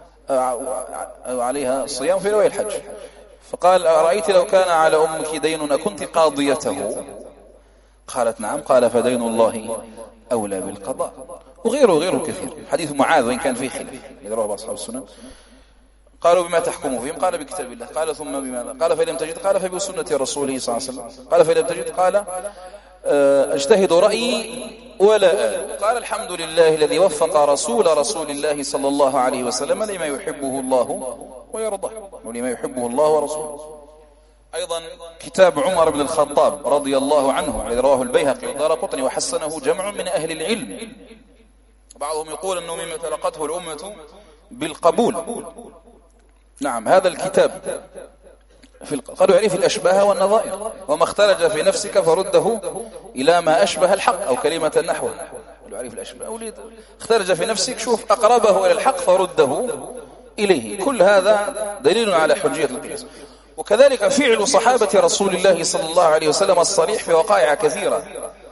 عليها الصيام في رواية الحج، فقال أرأيت لو كان على أمك دين أكنت قاضيته؟ قالت نعم. قال فدين الله أولى بالقضاء. وغيره كثير. حديث معاذ وإن كان فيه خلاف يرواه أصحاب السنن. قالوا بما تحكموا فيهم؟ قال بكتاب الله. قال ثم بماذا؟ قال فإن لم تجد؟ قال فبسنة رسوله صلى الله عليه وسلم. قال فإن لم تجد؟ قال اجتهد رأيي ولا قال الحمد لله الذي وفق رسول الله صلى الله عليه وسلم لما يحبه الله ويرضاه، ولما يحبه الله ورسوله. أيضا كتاب عمر بن الخطاب رضي الله عنه الذي رواه البيهقي والدارقطني وحسنه جمع من أهل العلم. بعضهم يقول أنه مما تلقته الأمة بالقبول. نعم. هذا الكتاب قالوا يعرف الأشباه والنظائر، وما اختلج في نفسك فرده إلى ما أشبه الحق، أو كلمة نحوه. يعرف الأشباه اختلج في نفسك، شوف أقربه إلى الحق فرده إليه. كل هذا دليل على حجية القياس. وكذلك فعل صحابة رسول الله صلى الله عليه وسلم الصريح في وقائع كثيرة،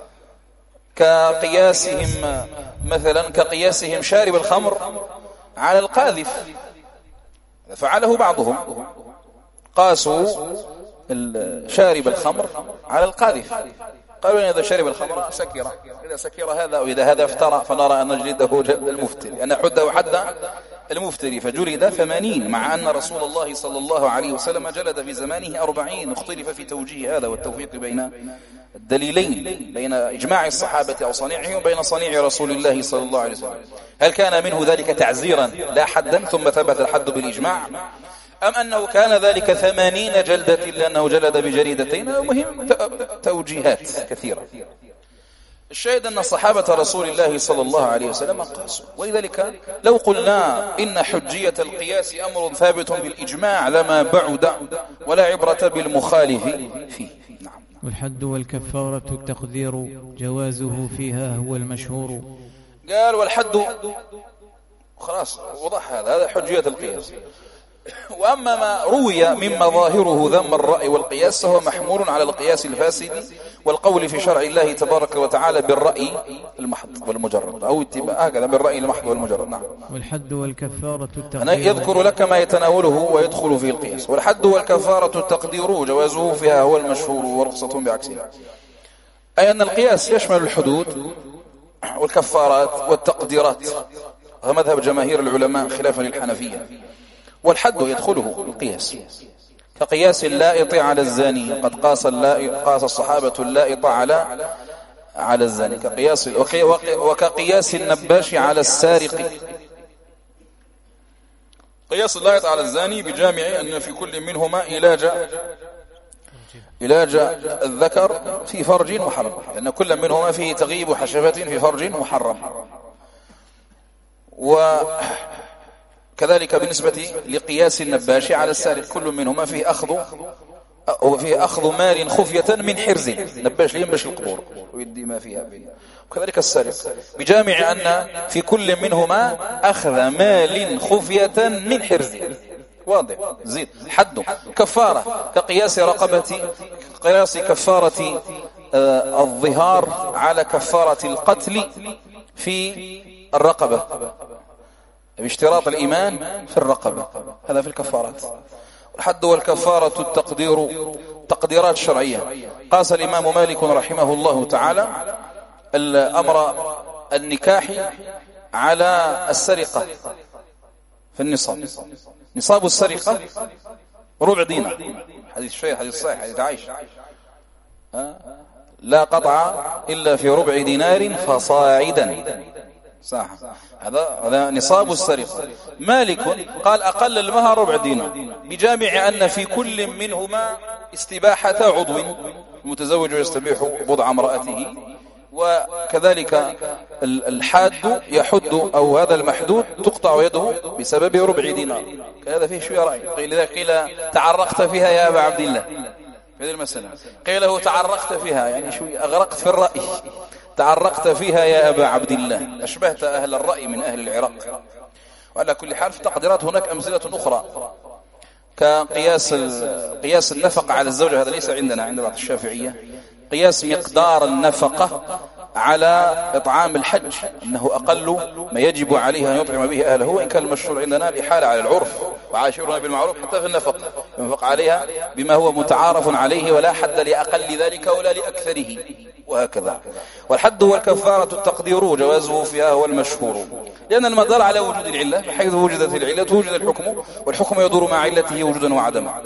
كقياسهم مثلا كقياسهم شارب الخمر على القاذف، فعله بعضهم، قاسوا شارب الخمر على القاذف، قالوا إذا شرب الخمر سكر، إذا سكر هذا أو إذا هذا افترى فنرى أن نجلده جلد المفتري، أن حده حد المفتري، فجلد 80، مع أن رسول الله صلى الله عليه وسلم جلد في زمانه 40. اختلف في توجيه هذا والتوفيق بين الدليلين، بين إجماع الصحابة أو صنيعهم وبين صنيع رسول الله صلى الله عليه وسلم. هل كان منه ذلك تعزيرا لا حدا ثم ثبت الحد بالإجماع، أم أنه كان ذلك 80 جلدة لأنه جلد بجريدتين؟ مهم توجيهات كثيرة. الشاهد أن صحابة رسول الله صلى الله عليه وسلم قاسوا. ولذلك لو قلنا إن حجية القياس أمر ثابت بالإجماع لما بعد ولا عبرة بالمخالف فيه. نعم. والحد والكفارة التقدير جوازه فيها هو المشهور. قال والحد خلاص وضح هذا حجية القياس. وأما ما روي مما ظاهره ذم الرأي والقياس فهو محمول على القياس الفاسد والقول في شرع الله تبارك وتعالى بالرأي المحض والمجرد، أو اتباع هكذا بالرأي المحض والمجرد. نعم. والحد والكفارة التقدير. أنا يذكر لك ما يتناوله ويدخل فيه القياس. والحد والكفارة التقدير جوازه فيها هو المشهور ورخصة بعكسها، أي أن القياس يشمل الحدود والكفارات والتقديرات، هذا مذهب جماهير العلماء خلافا للحنفية. والحد يدخله القياس، كقياس اللائط على الزاني، قد قاس الصحابة اللائط على الزاني، كقياس وكقياس النباش على السارق. قياس اللائط على الزاني بجامع أن في كل منهما علاج الذكر في فرج محرم، لأن كل منهما فيه تغيب حشفة في فرج محرم. وكذلك بالنسبة لقياس النباش على السارق، كل منهما فيه أخذ مال خفية من حرز، نباش لينبش القبور ويدي ما فيها. وكذلك السارق بجامع أن في كل منهما أخذ مال خفية من حرز. واضح. زيد حد. كفارة كقياس قياس كفارة الظهار على كفارة القتل في الرقبة، باشتراط الإيمان في الرقبة، هذا في الكفارات. الحد والكفارة التقدير تقديرات شرعية. قاس الإمام مالك رحمه الله تعالى الأمر النكاح على السرقة في النصاب. نصاب السرقة ربع دينار، حديث الشيخ، حديث صحيح، حديث عائشة، لا قطع إلا في ربع دينار فصاعدا. صح، هذا نصاب السرقة. مالك قال أقل المهر ربع دينار، بجامع أن في كل منهما استباحة عضو، المتزوج يستبيح بضع امرأته، وكذلك الحاد يحد أو هذا المحدود تقطع يده بسبب ربع دينار. هذا فيه شوية رأي. قيل تعرقت فيها يا أبا عبد الله في هذه المسألة، قيل له تعرقت فيها يعني شوية أغرقت في الرأي، تعرقت فيها يا أبا عبد الله، أشبهت أهل الرأي من أهل العراق. وعلى كل حال في تقديرات هناك أمثلة أخرى، قياس النفقة على الزوجة، هذا ليس عندنا، عند بعض الشافعية. قياس مقدار النفقة على إطعام الحج، أنه أقل ما يجب عليه أن يطعم به أهله، وإن كان المشهور عندنا الإحالة على العرف، وعاشرنا بالمعروف حتى في النفقة، ينفق عليها بما هو متعارف عليه ولا حد لأقل ذلك ولا لأكثره، وهكذا. والحد والكفارة التقدير جوازه فيها هو المشهور، لأن المدار على وجود العلة، حيث وجدت العلة وجد الحكم، والحكم يدور مع علته وجودا وعدما.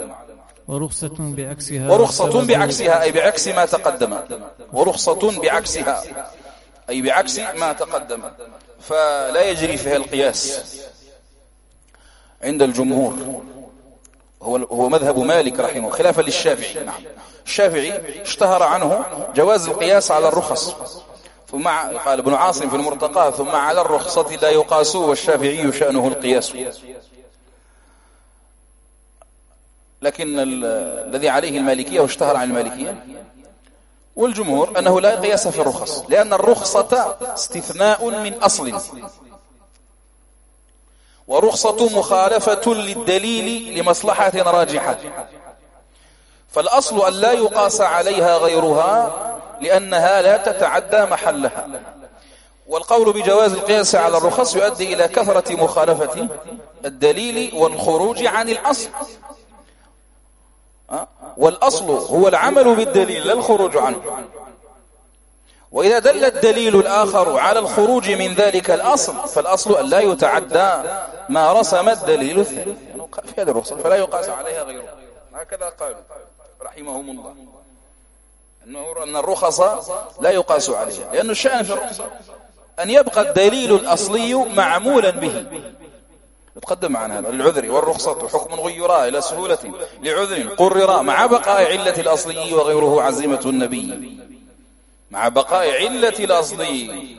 ورخصة بعكسها أي بعكس ما تقدم، ورخصة بعكسها أي بعكس ما تقدم، فلا يجري فيها القياس عند الجمهور. هو مذهب مالك رحمه خلافا للشافعي. نعم. الشافعي اشتهر عنه جواز القياس على الرخص، ثم قال ابن عاصم في المرتقى ثم على الرخصة لا يقاس، والشافعي شأنه القياس. لكن الذي عليه المالكية واشتهر عن المالكية والجمهور أنه لا قياس في الرخص، لأن الرخصة استثناء من أصل، ورخصة مخالفة للدليل لمصلحة راجحة، فالأصل أن لا يقاس عليها غيرها لأنها لا تتعدى محلها. والقول بجواز القياس على الرخص يؤدي إلى كثرة مخالفة الدليل والخروج عن الأصل، والأصل هو العمل بالدليل لا الخروج عنه. وإذا دل الدليل الآخر على الخروج من ذلك الأصل فالأصل أن لا يتعدى ما رسم الدليل الثاني في هذه الرخصة فلا يقاس عليها غيرها. هكذا قالوا رحمهم الله أن الرخص لا يقاس عليها، لأن الشأن في الرخصة أن يبقى الدليل الأصلي معمولا به. تقدم معنا هذا العذر والرخصة حكم غيرا إلى سهولة لعذر قررا مع بقاء علة الأصلي وغيره عزيمة النبي. مع بقاء علة الأصلي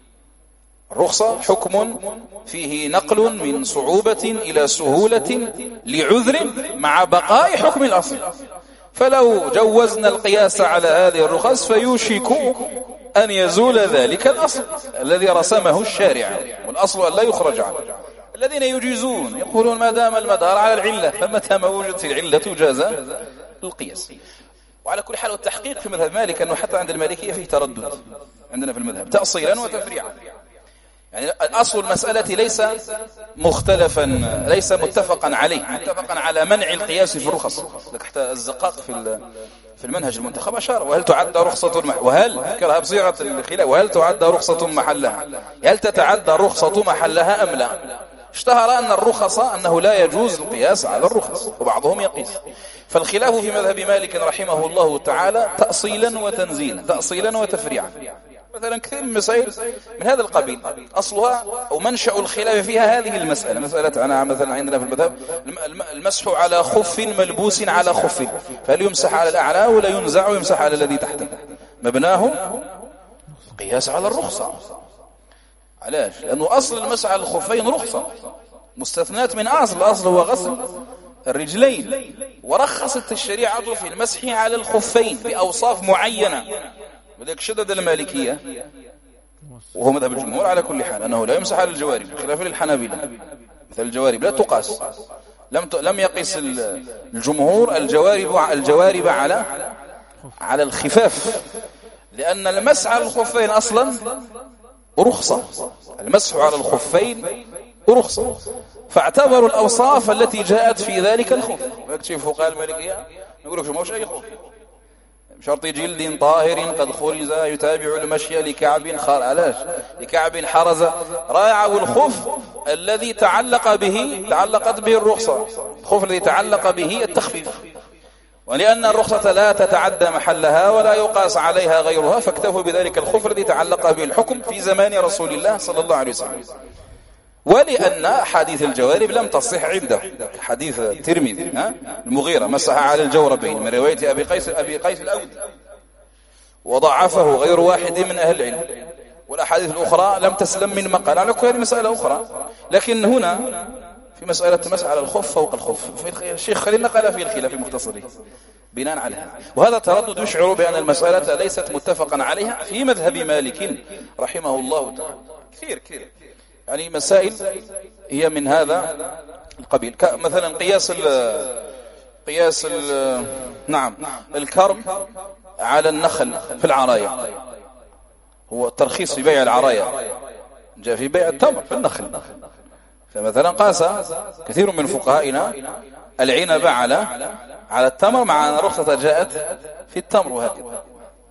الرخصة حكم فيه نقل من صعوبة إلى سهولة لعذر مع بقاء حكم الأصل. فلو جوزنا القياس على هذه الرخص فيوشك أن يزول ذلك الأصل الذي رسمه الشارع، والأصل أن لا يخرج عنه. الذين يجيزون يقولون ما دام المدار على العلة فمتى ما وجدت العلة جاز القياس. وعلى كل حال والتحقيق في مذهب مالك أنه حتى عند المالكية فيه تردد عندنا في المذهب تأصيلا وتفريعا. يعني أصل المسألة ليس مختلفا، ليس متفقا عليه، متفقا على منع القياس في الرخص. حتى الزقاق في المنهج المنتخب أشار وهل تعد رخصة وهل ذكرها بصيغة الخلاف وهل تعد رخصة محلها، هل تتعدى رخصة محلها أم لا. اشتهر أن الرخص أنه لا يجوز القياس على الرخص وبعضهم يقيس. فالخلاف في مذهب مالك رحمه الله تعالى تأصيلا وتنزيلا، تأصيلا وتفريعا. مثلا كثير من المسائل من هذا القبيل أصلها أو منشأ الخلاف فيها هذه المسألة. مسألة أنا مثلا عندنا في المذهب المسح على خف ملبوس على خف، فهل يمسح على الأعلى ولا ينزع ويمسح على الذي تحته؟ مبناه قياس على الرخصة. علاش؟ لأنه أصل المسح على الخفين رخصة مستثنات من أصل، الأصل هو غسل الرجلين، ورخصت الشريعة في المسح على الخفين بأوصاف معينة. وذلك شدد المالكية وهو مذهب الجمهور على كل حال أنه لا يمسح على الجوارب، خلافا للحنابلة مثل الجوارب لا تقاس. لم يقيس الجمهور الجوارب على الخفاف، لأن المسح على الخفين أصلا رخصة، المسح على الخفين رخصة، فاعتبروا الأوصاف التي جاءت في ذلك الخف. ويكتشف فقهاء المالكية يقول لك مش أي خف، شرط جلد طاهر قد خرز يتابع المشي لكعب علاش لكعب حرز راعوا الخف الذي تعلقت به الرخصة، الخف الذي تعلق به التخفيف. ولأن الرخصة لا تتعدى محلها ولا يقاس عليها غيرها فاكتفوا بذلك الخف الذي تعلق به الحكم في زمان رسول الله صلى الله عليه وسلم. ولأن حديث الجوارب لم تصح عنده، حديث الترمذي المغيرة مسح على الجوربين من رواية أبي قيس الأودي، وضعفه غير واحد من أهل العلم. والأحاديث الأخرى لم تسلم من مقال. على كل مسألة أخرى، لكن هنا في مسألة مسح على الخف فوق الخف الشيخ خليل نقل في الخلاف مختصره بناء عليها. وهذا تردد يشعر بأن المسألة ليست متفقا عليها في مذهب مالك رحمه الله تعالى. كثير يعني مسائل هي من هذا القبيل، مثلا قياس الكرم على النخل في العرايا. هو الترخيص في بيع العرايا جاء في بيع التمر في النخل. فمثلا قاس كثير من فقهائنا العنب على التمر، مع أن رخصة جاءت في التمر وهكذا،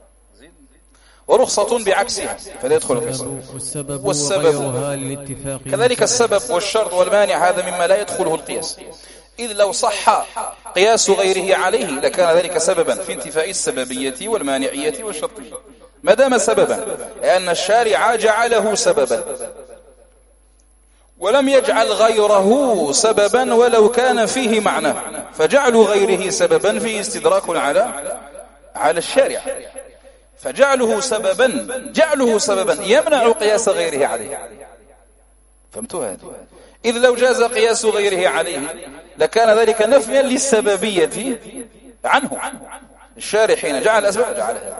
ورخصة بعكسها فلا يدخل القياس. والسبب كذلك السبب والشرط والمانع هذا مما لا يدخله القياس، إذ لو صح قياس غيره عليه لكان ذلك سببا في انتفاء السببية والمانعية والشرطية ما دام سببا، لأن الشارع جعله سببا ولم يجعل غيره سببا ولو كان فيه معنى، فجعل غيره سببا فيه استدراك على الشارع، فجعله سببا يمنع قياس غيره عليه. فهمتوا هذا؟ إذ لو جاز قياس غيره عليه لكان ذلك نفيا للسببية عنه. الشارع حين جعل الأسباب جعلها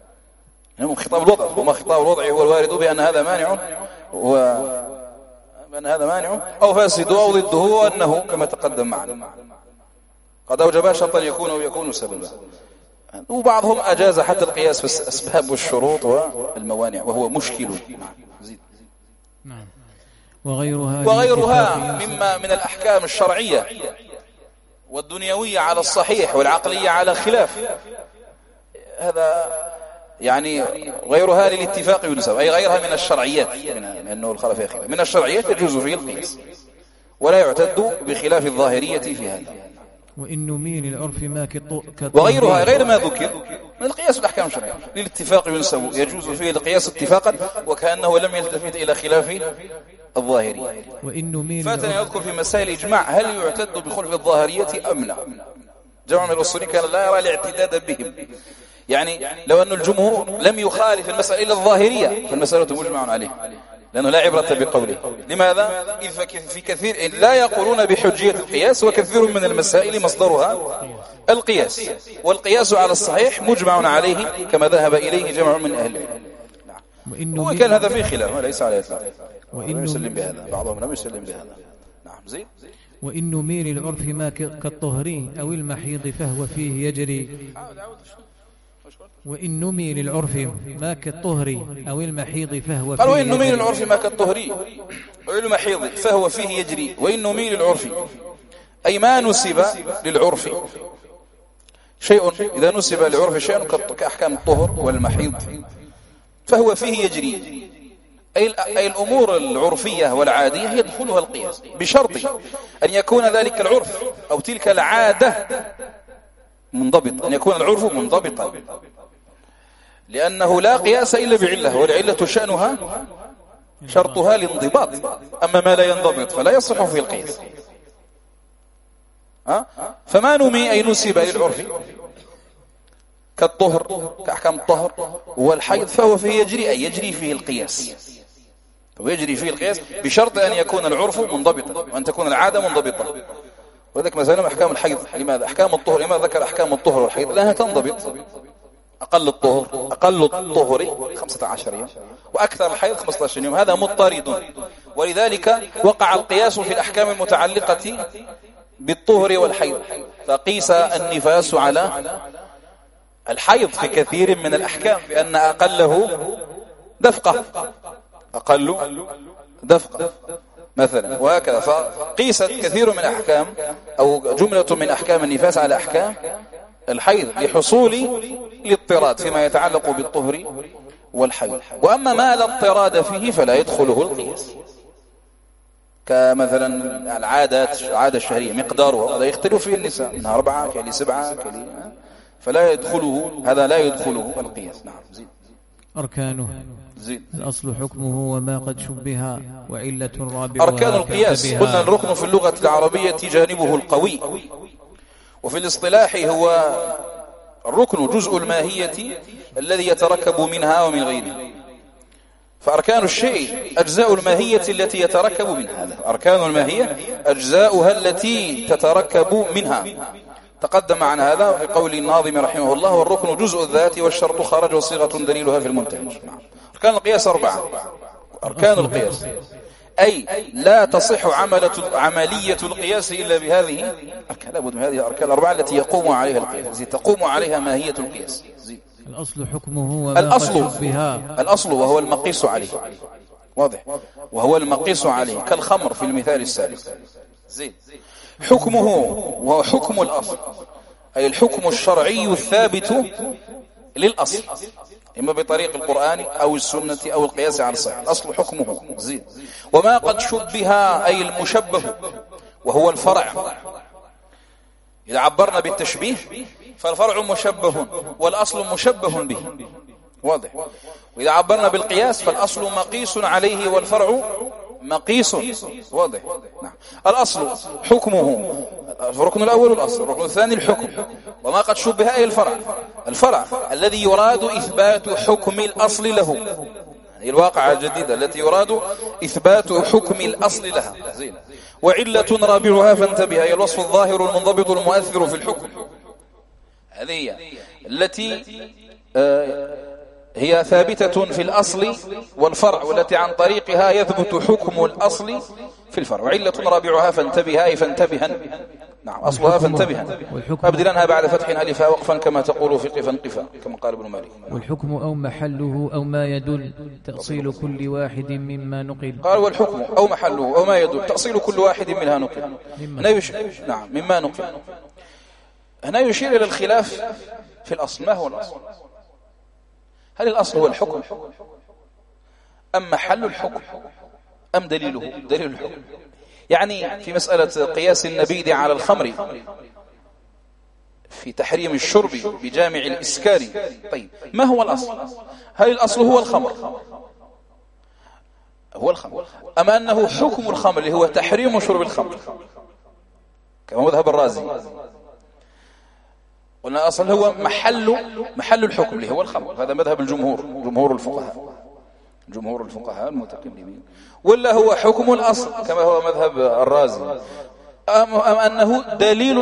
خطاب الوضع، وما خطاب الوضع هو الوارد بأن هذا مانع بأن هذا مانع أو فاسد أو ضده وأنه كما تقدم معنا قد أوجب شرطا يكون أو يكون سببا. وبعضهم أجاز حتى القياس في الأسباب والشروط والموانع وهو مشكل. نعم. وغيرها مما من الأحكام الشرعية والدنيوية على الصحيح والعقلية على خلاف. هذا يعني غيرها للاتفاق والنسب، أي غيرها من الشرعيات، لأنه الخلاف فيها خلاف. من الشرعيات يجوز فيه القياس ولا يعتد بخلاف الظاهرية في هذا. وإن نميل العرف ما وغيرها غير ما ذكر من القياس والأحكام الشرعية للاتفاق والنسب يجوز فيه القياس اتفاقا وكأنه لم يلتفت إلى خلاف الظاهرية. فاتني أذكر في مسائل الإجماع هل يعتد بخلف الظاهرية أم لا؟ جمع من الأصولين كان لا يرى الاعتداد بهم، يعني لو أن الجمهور لم يخالف المسألة إلا الظاهرية فالمسألة مجمع عليه لأنه لا عبرة بقوله. لماذا؟ إذ في كثير لا يقولون بحجية القياس وكثير من المسائل مصدرها القياس، والقياس على الصحيح مجمع عليه كما ذهب إليه جمع من أهل العلم. وكان هذا فيه خلاف وليس على إطلاق لم يسلم بهذا، بعضهم لم يسلم بهذا. نعم زين. وإن نميل العرف ما كالطهر أو المحيض فهو فيه يجري. وإن نمي للعرف ما كالطهر أو المحيض فهو قال وإن نمي للعرف ما كالطهر أو المحيض فهو فيه يجري. وإن نمي للعرف أي ما نسب للعرف شيء، إذا نسب للعرف شيء كأحكام الطهر والمحيض فهو فيه يجري، أي الأمور العرفية والعادية يدخلها القياس بشرط أن يكون ذلك العرف أو تلك العادة منضبط، أن يكون العرف منضبطا، لأنه لا قياس إلا بعلة، والعلة شأنها شرطها الانضباط. أما ما لا ينضبط فلا يصح فيه القياس. فما نمي أي نسب للعرف كالطهر كأحكام الطهر والحيض فهو فيه يجري، أي يجري فيه القياس، ويجري فيه القياس بشرط أن يكون العرف منضبطا وأن تكون العادة منضبطة. وذلك مثلا أحكام الحيض، لماذا أحكام الطهر لماذا ذكر أحكام الطهر والحيض؟ لأنها تنضبط. أقل الطهر 15 يوم وأكثر الحيض 15 يوم، هذا مضطرد. ولذلك وقع القياس في الأحكام المتعلقة بالطهر والحيض، فقيس النفاس على الحيض في كثير من الأحكام بأن أقله دفقة، أقل دفقة مثلا، وهكذا. فقيست كثير من أحكام أو جملة من أحكام النفاس على أحكام الحيض لحصول الاضطراد فيما يتعلق بالطهر والحيض. وأما ما لا اضطراد فيه فلا يدخله القياس، كمثلا العادة الشهرية مقدارها هذا يختلف فيه النساء، منها 4 كلي 7 كلي، فلا يدخله هذا لا يدخله القياس. نعم زين. أركانه زين. الأصل حكمه وما قد شبه وعلة رابعها. أركان القياس قلنا الركن في اللغة العربية جانبه القوي، وفي الاصطلاح هو الركن جزء الماهية الذي يتركب منها ومن غيرها. فأركان الشيء أجزاء الماهية التي يتركب منها، أركان الماهية أجزاؤها التي تتركب منها. تقدم عن هذا في قول الناظم رحمه الله: والركن جزء الذات والشرط خرج وصيغة دليلها في المنتهج. أركان القياس 4. أركان القياس أي لا تصح عملية القياس إلا بهذه أركان، لابد من هذه الأركان 4 التي يقوم عليها القياس، التي تقوم عليها ماهية القياس. الأصل حكمه وما الأصل وهو المقيس عليه، واضح، وهو المقيس عليه كالخمر في المثال السابق. زين. حكمه وهو حكم الأصل، أي الحكم الشرعي الثابت للأصل، إما بطريق القرآن أو السنة أو القياس على الصحيح. الأصل حكمه. زين. وما قد شبه أي المشبه وهو الفرع. إذا عبرنا بالتشبيه فالفرع مشبه والأصل مشبه به، واضح. وإذا عبرنا بالقياس فالأصل مقيس عليه والفرع مقيس، واضح. نعم. الأصل حكمه، الركن الأول الأصل، الركن الثاني الحكم. وما قد شبه أي الفرع الذي يراد إثبات حكم الأصل له، هي الواقعة الجديدة التي يراد إثبات حكم الأصل لها. زين. وعلة رابعها فانتبه، هي الوصف الظاهر المنضبط المؤثر في الحكم، هذه التي هي ثابتة في الأصل والفرع، والتي عن طريقها يثبت حكم الأصل في الفرع. وعلة رابعها فانتبها، أي فانتبها، نعم أصلها فانتبها، أبدلنها بعد فتح ألفا وقفا كما تقول في قفا قفا كما قال ابن مالك. والحكم أو محله أو ما يدل تأصيل كل واحد مما نقل. قال والحكم أو محله أو ما يدل تأصيل كل واحد منها نقل. نعم مما نقل. هنا يشير إلى الخلاف في الأصل. ما هو الأصل؟ هل الأصل هو الحكم أم محل الحكم أم دليل الحكم؟ يعني في مسألة قياس النبيذ على الخمر في تحريم الشرب بجامع الإسكار، طيب ما هو الأصل؟ هل الأصل هو الخمر أم أنه حكم الخمر اللي هو تحريم شرب الخمر كما مذهب الرازي؟ قلنا أصل هو محل الحكم اللي هو الخمر، هذا مذهب جمهور الفقهاء المتكلمين. ولا هو حكم الأصل كما هو مذهب الرازي، أم أنه دليل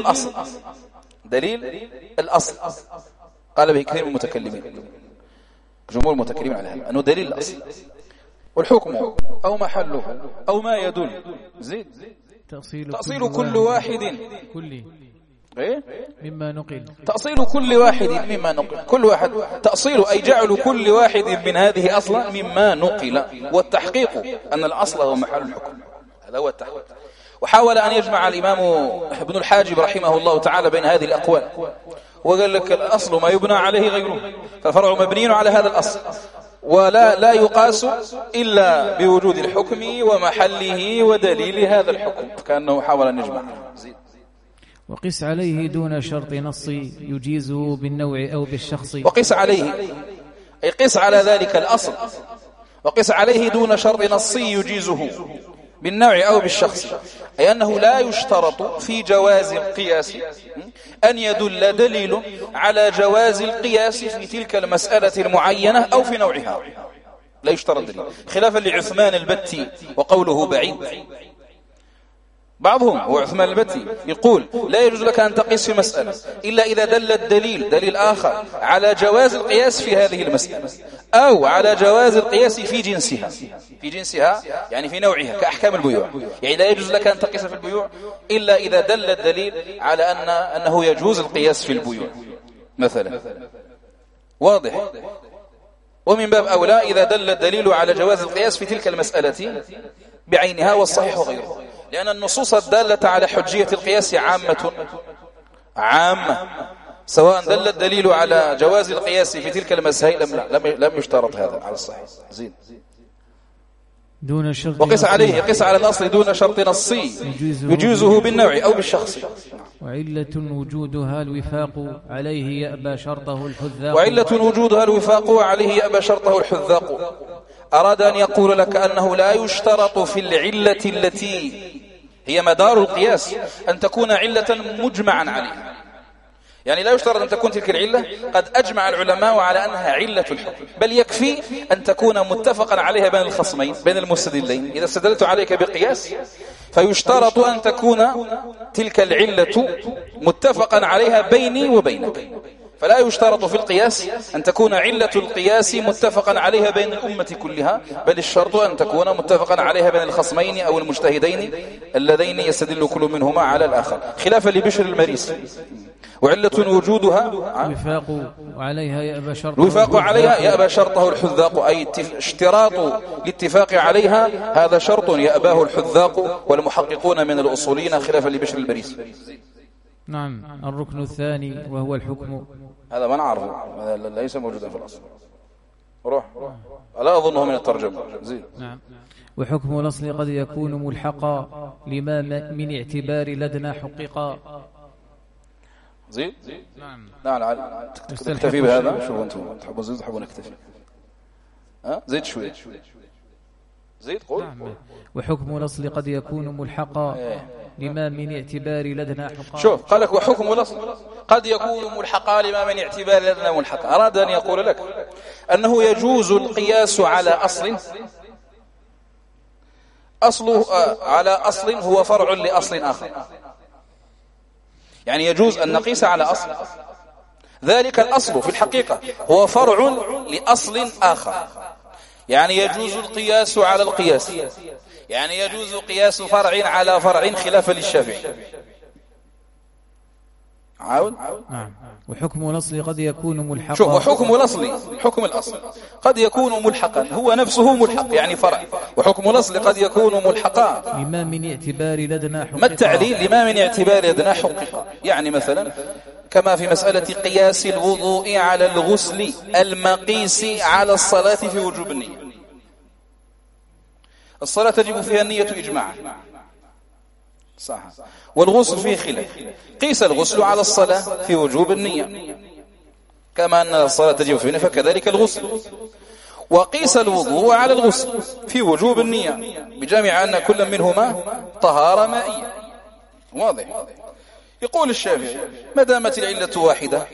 الأصل قال به كثير من المتكلمين، جمهور المتكلمين على هذا أنه دليل الأصل. والحكم أو محله أو ما يدل زيد تأصيل كل واحد مما نقل. تأصيل كل واحد مما نقل، كل واحد تأصيل أي جعل كل واحد من هذه أصلا مما نقل، والتحقيق أن الأصل هو محل الحكم، هذا هو التحقيق. وحاول أن يجمع الإمام ابن الحاجب رحمه الله تعالى بين هذه الأقوال، وقال لك الأصل ما يبنى عليه غيره، فالفرع مبني على هذا الأصل، ولا يقاس إلا بوجود الحكم ومحله ودليل هذا الحكم، كأنه حاول أن يجمع. وقس عليه دون شرط نص يجيزه بالنوع أو بالشخص. وقس عليه أي قس على ذلك الأصل، وقس عليه دون شرط نص يجيزه بالنوع أو بالشخص، أي أنه لا يشترط في جواز القياس أن يدل دليل على جواز القياس في تلك المسألة المعينة أو في نوعها، لا يشترط دليل، خلافا لعثمان البتي وقوله بعيد. بعضهم هو عثمان البتي يقول لا يجوز لك أن تقيس في مسألة إلا إذا دل دليل آخر على جواز القياس في هذه المسألة، أو على جواز القياس في جنسها يعني في نوعها، كأحكام البيوع. يعني لا يجوز لك أن تقيس في البيوع إلا إذا دل الدليل على أنه يجوز القياس في البيوع مثلا، واضح؟ ومن باب أولى إذا دل الدليل على جواز القياس في تلك المسألة بعينها، والصحيح غيره، لأن النصوص الدالة على حجية القياس عامة، سواء دل الدليل على جواز القياس في تلك المسائل لم يشترط هذا على الصحيح. زين. دون شرط. وقس عليه يقس على الأصل دون شرط نصي يجيزه بالنوع أو بالشخص. وعلة وجودها الوفاق عليه يأبى شرطه الحذاق. وعلة وجودها الوفاق عليه يأبى شرطه الحذاق. أراد أن يقول لك أنه لا يشترط في العلة التي هي مدار القياس أن تكون علة مجمعا عليها، يعني لا يشترط أن تكون تلك العلة قد أجمع العلماء على أنها علة الحكم، بل يكفي أن تكون متفقا عليها بين الخصمين بين المستدلين. إذا استدلت عليك بقياس فيشترط أن تكون تلك العلة متفقا عليها بيني وبينك، فلا يشترط في القياس أن تكون علة القياس متفقا عليها بين الأمة كلها، بل الشرط أن تكون متفقا عليها بين الخصمين أو المجتهدين اللذين يستدل كل منهما على الآخر، خلافا لبشر المريسي. وعلة وجودها الوفاق عليها يأبى شرطه الوفاق عليها يأبى شرطه الحذاق، أي اشتراط الاتفاق عليها هذا شرط يأباه الحذاق والمحققون من الأصولين، خلافا لبشر المريسي. نعم. الركن الثاني وهو الحكم، هذا ما نعرفه، هذا ليس موجودا في الأصل، روح لا أظنه من الترجمة. زين. نعم. وحكم الأصل قد يكون ملحقا لما من اعتبار لدنا حققا. زين. نعم. تكتفي بهذا. شوفوا أنتم تحبون زيد تحبون نكتفي. زيد شوي. زيد قول. نعم. وحكم الأصل قد يكون ملحقا لما من اعتبار لدنا حقا. شوف قال لك وحكم الأصل قد يكون ملحقا لما من اعتبار لدنا ملحقا. أراد أن يقول لك أنه يجوز القياس على أصله على أصل هو فرع لأصل آخر، يعني يجوز أن نقيس على أصل ذلك الأصل في الحقيقة هو فرع لأصل آخر. يعني يجوز القياس على القياس، يعني يجوز قياس فرع على فرع خلافا للشافعي. عاود. نعم. وحكم الأصل قد يكون ملحقا. شوف، وحكم الأصل، حكم الأصل قد يكون ملحقا، هو نفسه ملحق يعني فرع. وحكم الأصل قد يكون ملحقا لما من اعتبار لدنا حقيقة. ما التعليل؟ لما من اعتبار لدنا حقيقة. يعني مثلا كما في مسألة قياس الوضوء على الغسل المقيس على الصلاة في وجوب النية. الصلاة تجب فيها النية إجماعا، صح، والغسل فيه خلاف. قيس الغسل على الصلاة في وجوب النية، كما أن الصلاة تجب فيه فكذلك الغسل. وقيس الوضوء على الغسل في وجوب النية، بجامع أن كل منهما طهارة مائية. واضح؟ يقول الشافعي ما دامت العلة واحدة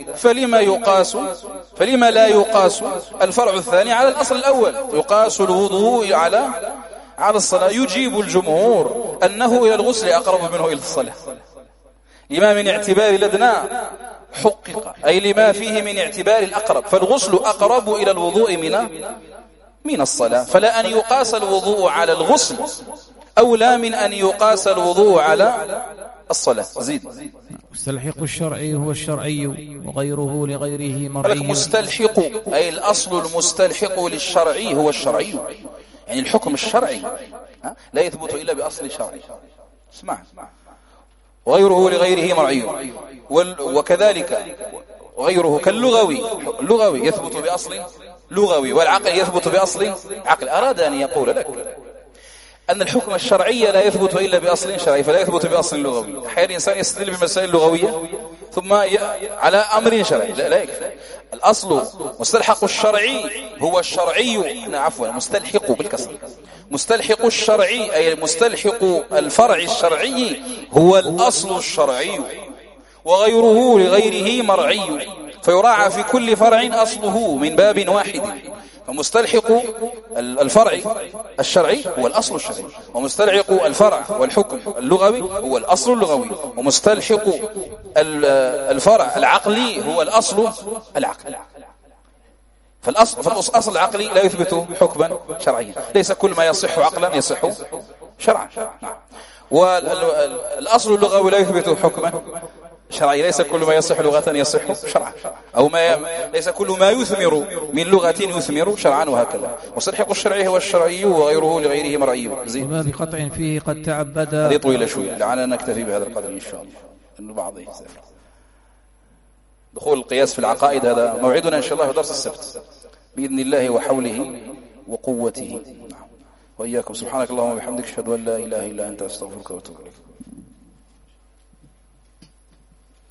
فلما لا يقاس الفرع الثاني على الأصل الأول؟ يقاس الوضوء على الصلاة. يجيب الجمهور أنه إلى الغسل أقرب منه إلى الصلاة، لما من اعتبار لدنا حقق، أي لما فيه من اعتبار الأقرب. فالغسل أقرب إلى الوضوء من الصلاة، فلا أن يقاس الوضوء على الغسل أولى من أن يقاس الوضوء على الصلاة. زيد. مستلحق الشرعي هو الشرعي وغيره لغيره مرعي. مستلحق أي الأصل المستلحق للشرعي هو الشرعي، يعني الحكم الشرعي لا يثبت إلا بأصل شرعي. اسمع، وغيره لغيره مرعي. وكذلك غيره كاللغوي، اللغوي يثبت بأصل لغوي، والعقل يثبت بأصل عقل. أراد أن يقول لك أن الحكم الشرعي لا يثبت إلا بأصل شرعي، فلا يثبت بأصل لغوي. أحيانا الإنسان يستدل بمسائل لغوية ثم على أمر شرعي، لا يكفي. الأصل مستلحق الشرعي هو الشرعي، عفوا مستلحق بالكسر، مستلحق الشرعي أي مستلحق الفرع الشرعي هو الأصل الشرعي، وغيره لغيره مرعي، فيراعى في كل فرع أصله من باب واحد. فمستلحق الفرع الشرعي هو الأصل الشرعي، ومستلحق الفرع والحكم اللغوي هو الأصل اللغوي، ومستلحق الفرع العقلي هو الأصل العقلي. فالأصل العقلي لا يثبت حكما شرعيا، ليس كل ما يصح عقلا يصح شرعا. والأصل اللغوي لا يثبت حكما شرعي، ليس كل ما يصح لغة يصح شرعا، أو ليس كل ما يثمر من لغة يثمر شرعا، وهكذا. مستلحق الشرعي هو الشرعي وغيره لغيره مرعي. وما بقطع فيه قد تعبد. هذه طويلة شوية، لعلنا نكتفي بهذا القدر إن شاء الله، إنه بعض يسافر. دخول القياس في العقائد هذا موعدنا إن شاء الله في درس السبت بإذن الله وحوله وقوته. وإياكم. سبحانك اللهم وبحمدك، أشهد أن لا إله إلا أنت، أستغفرك وأتوب إليك.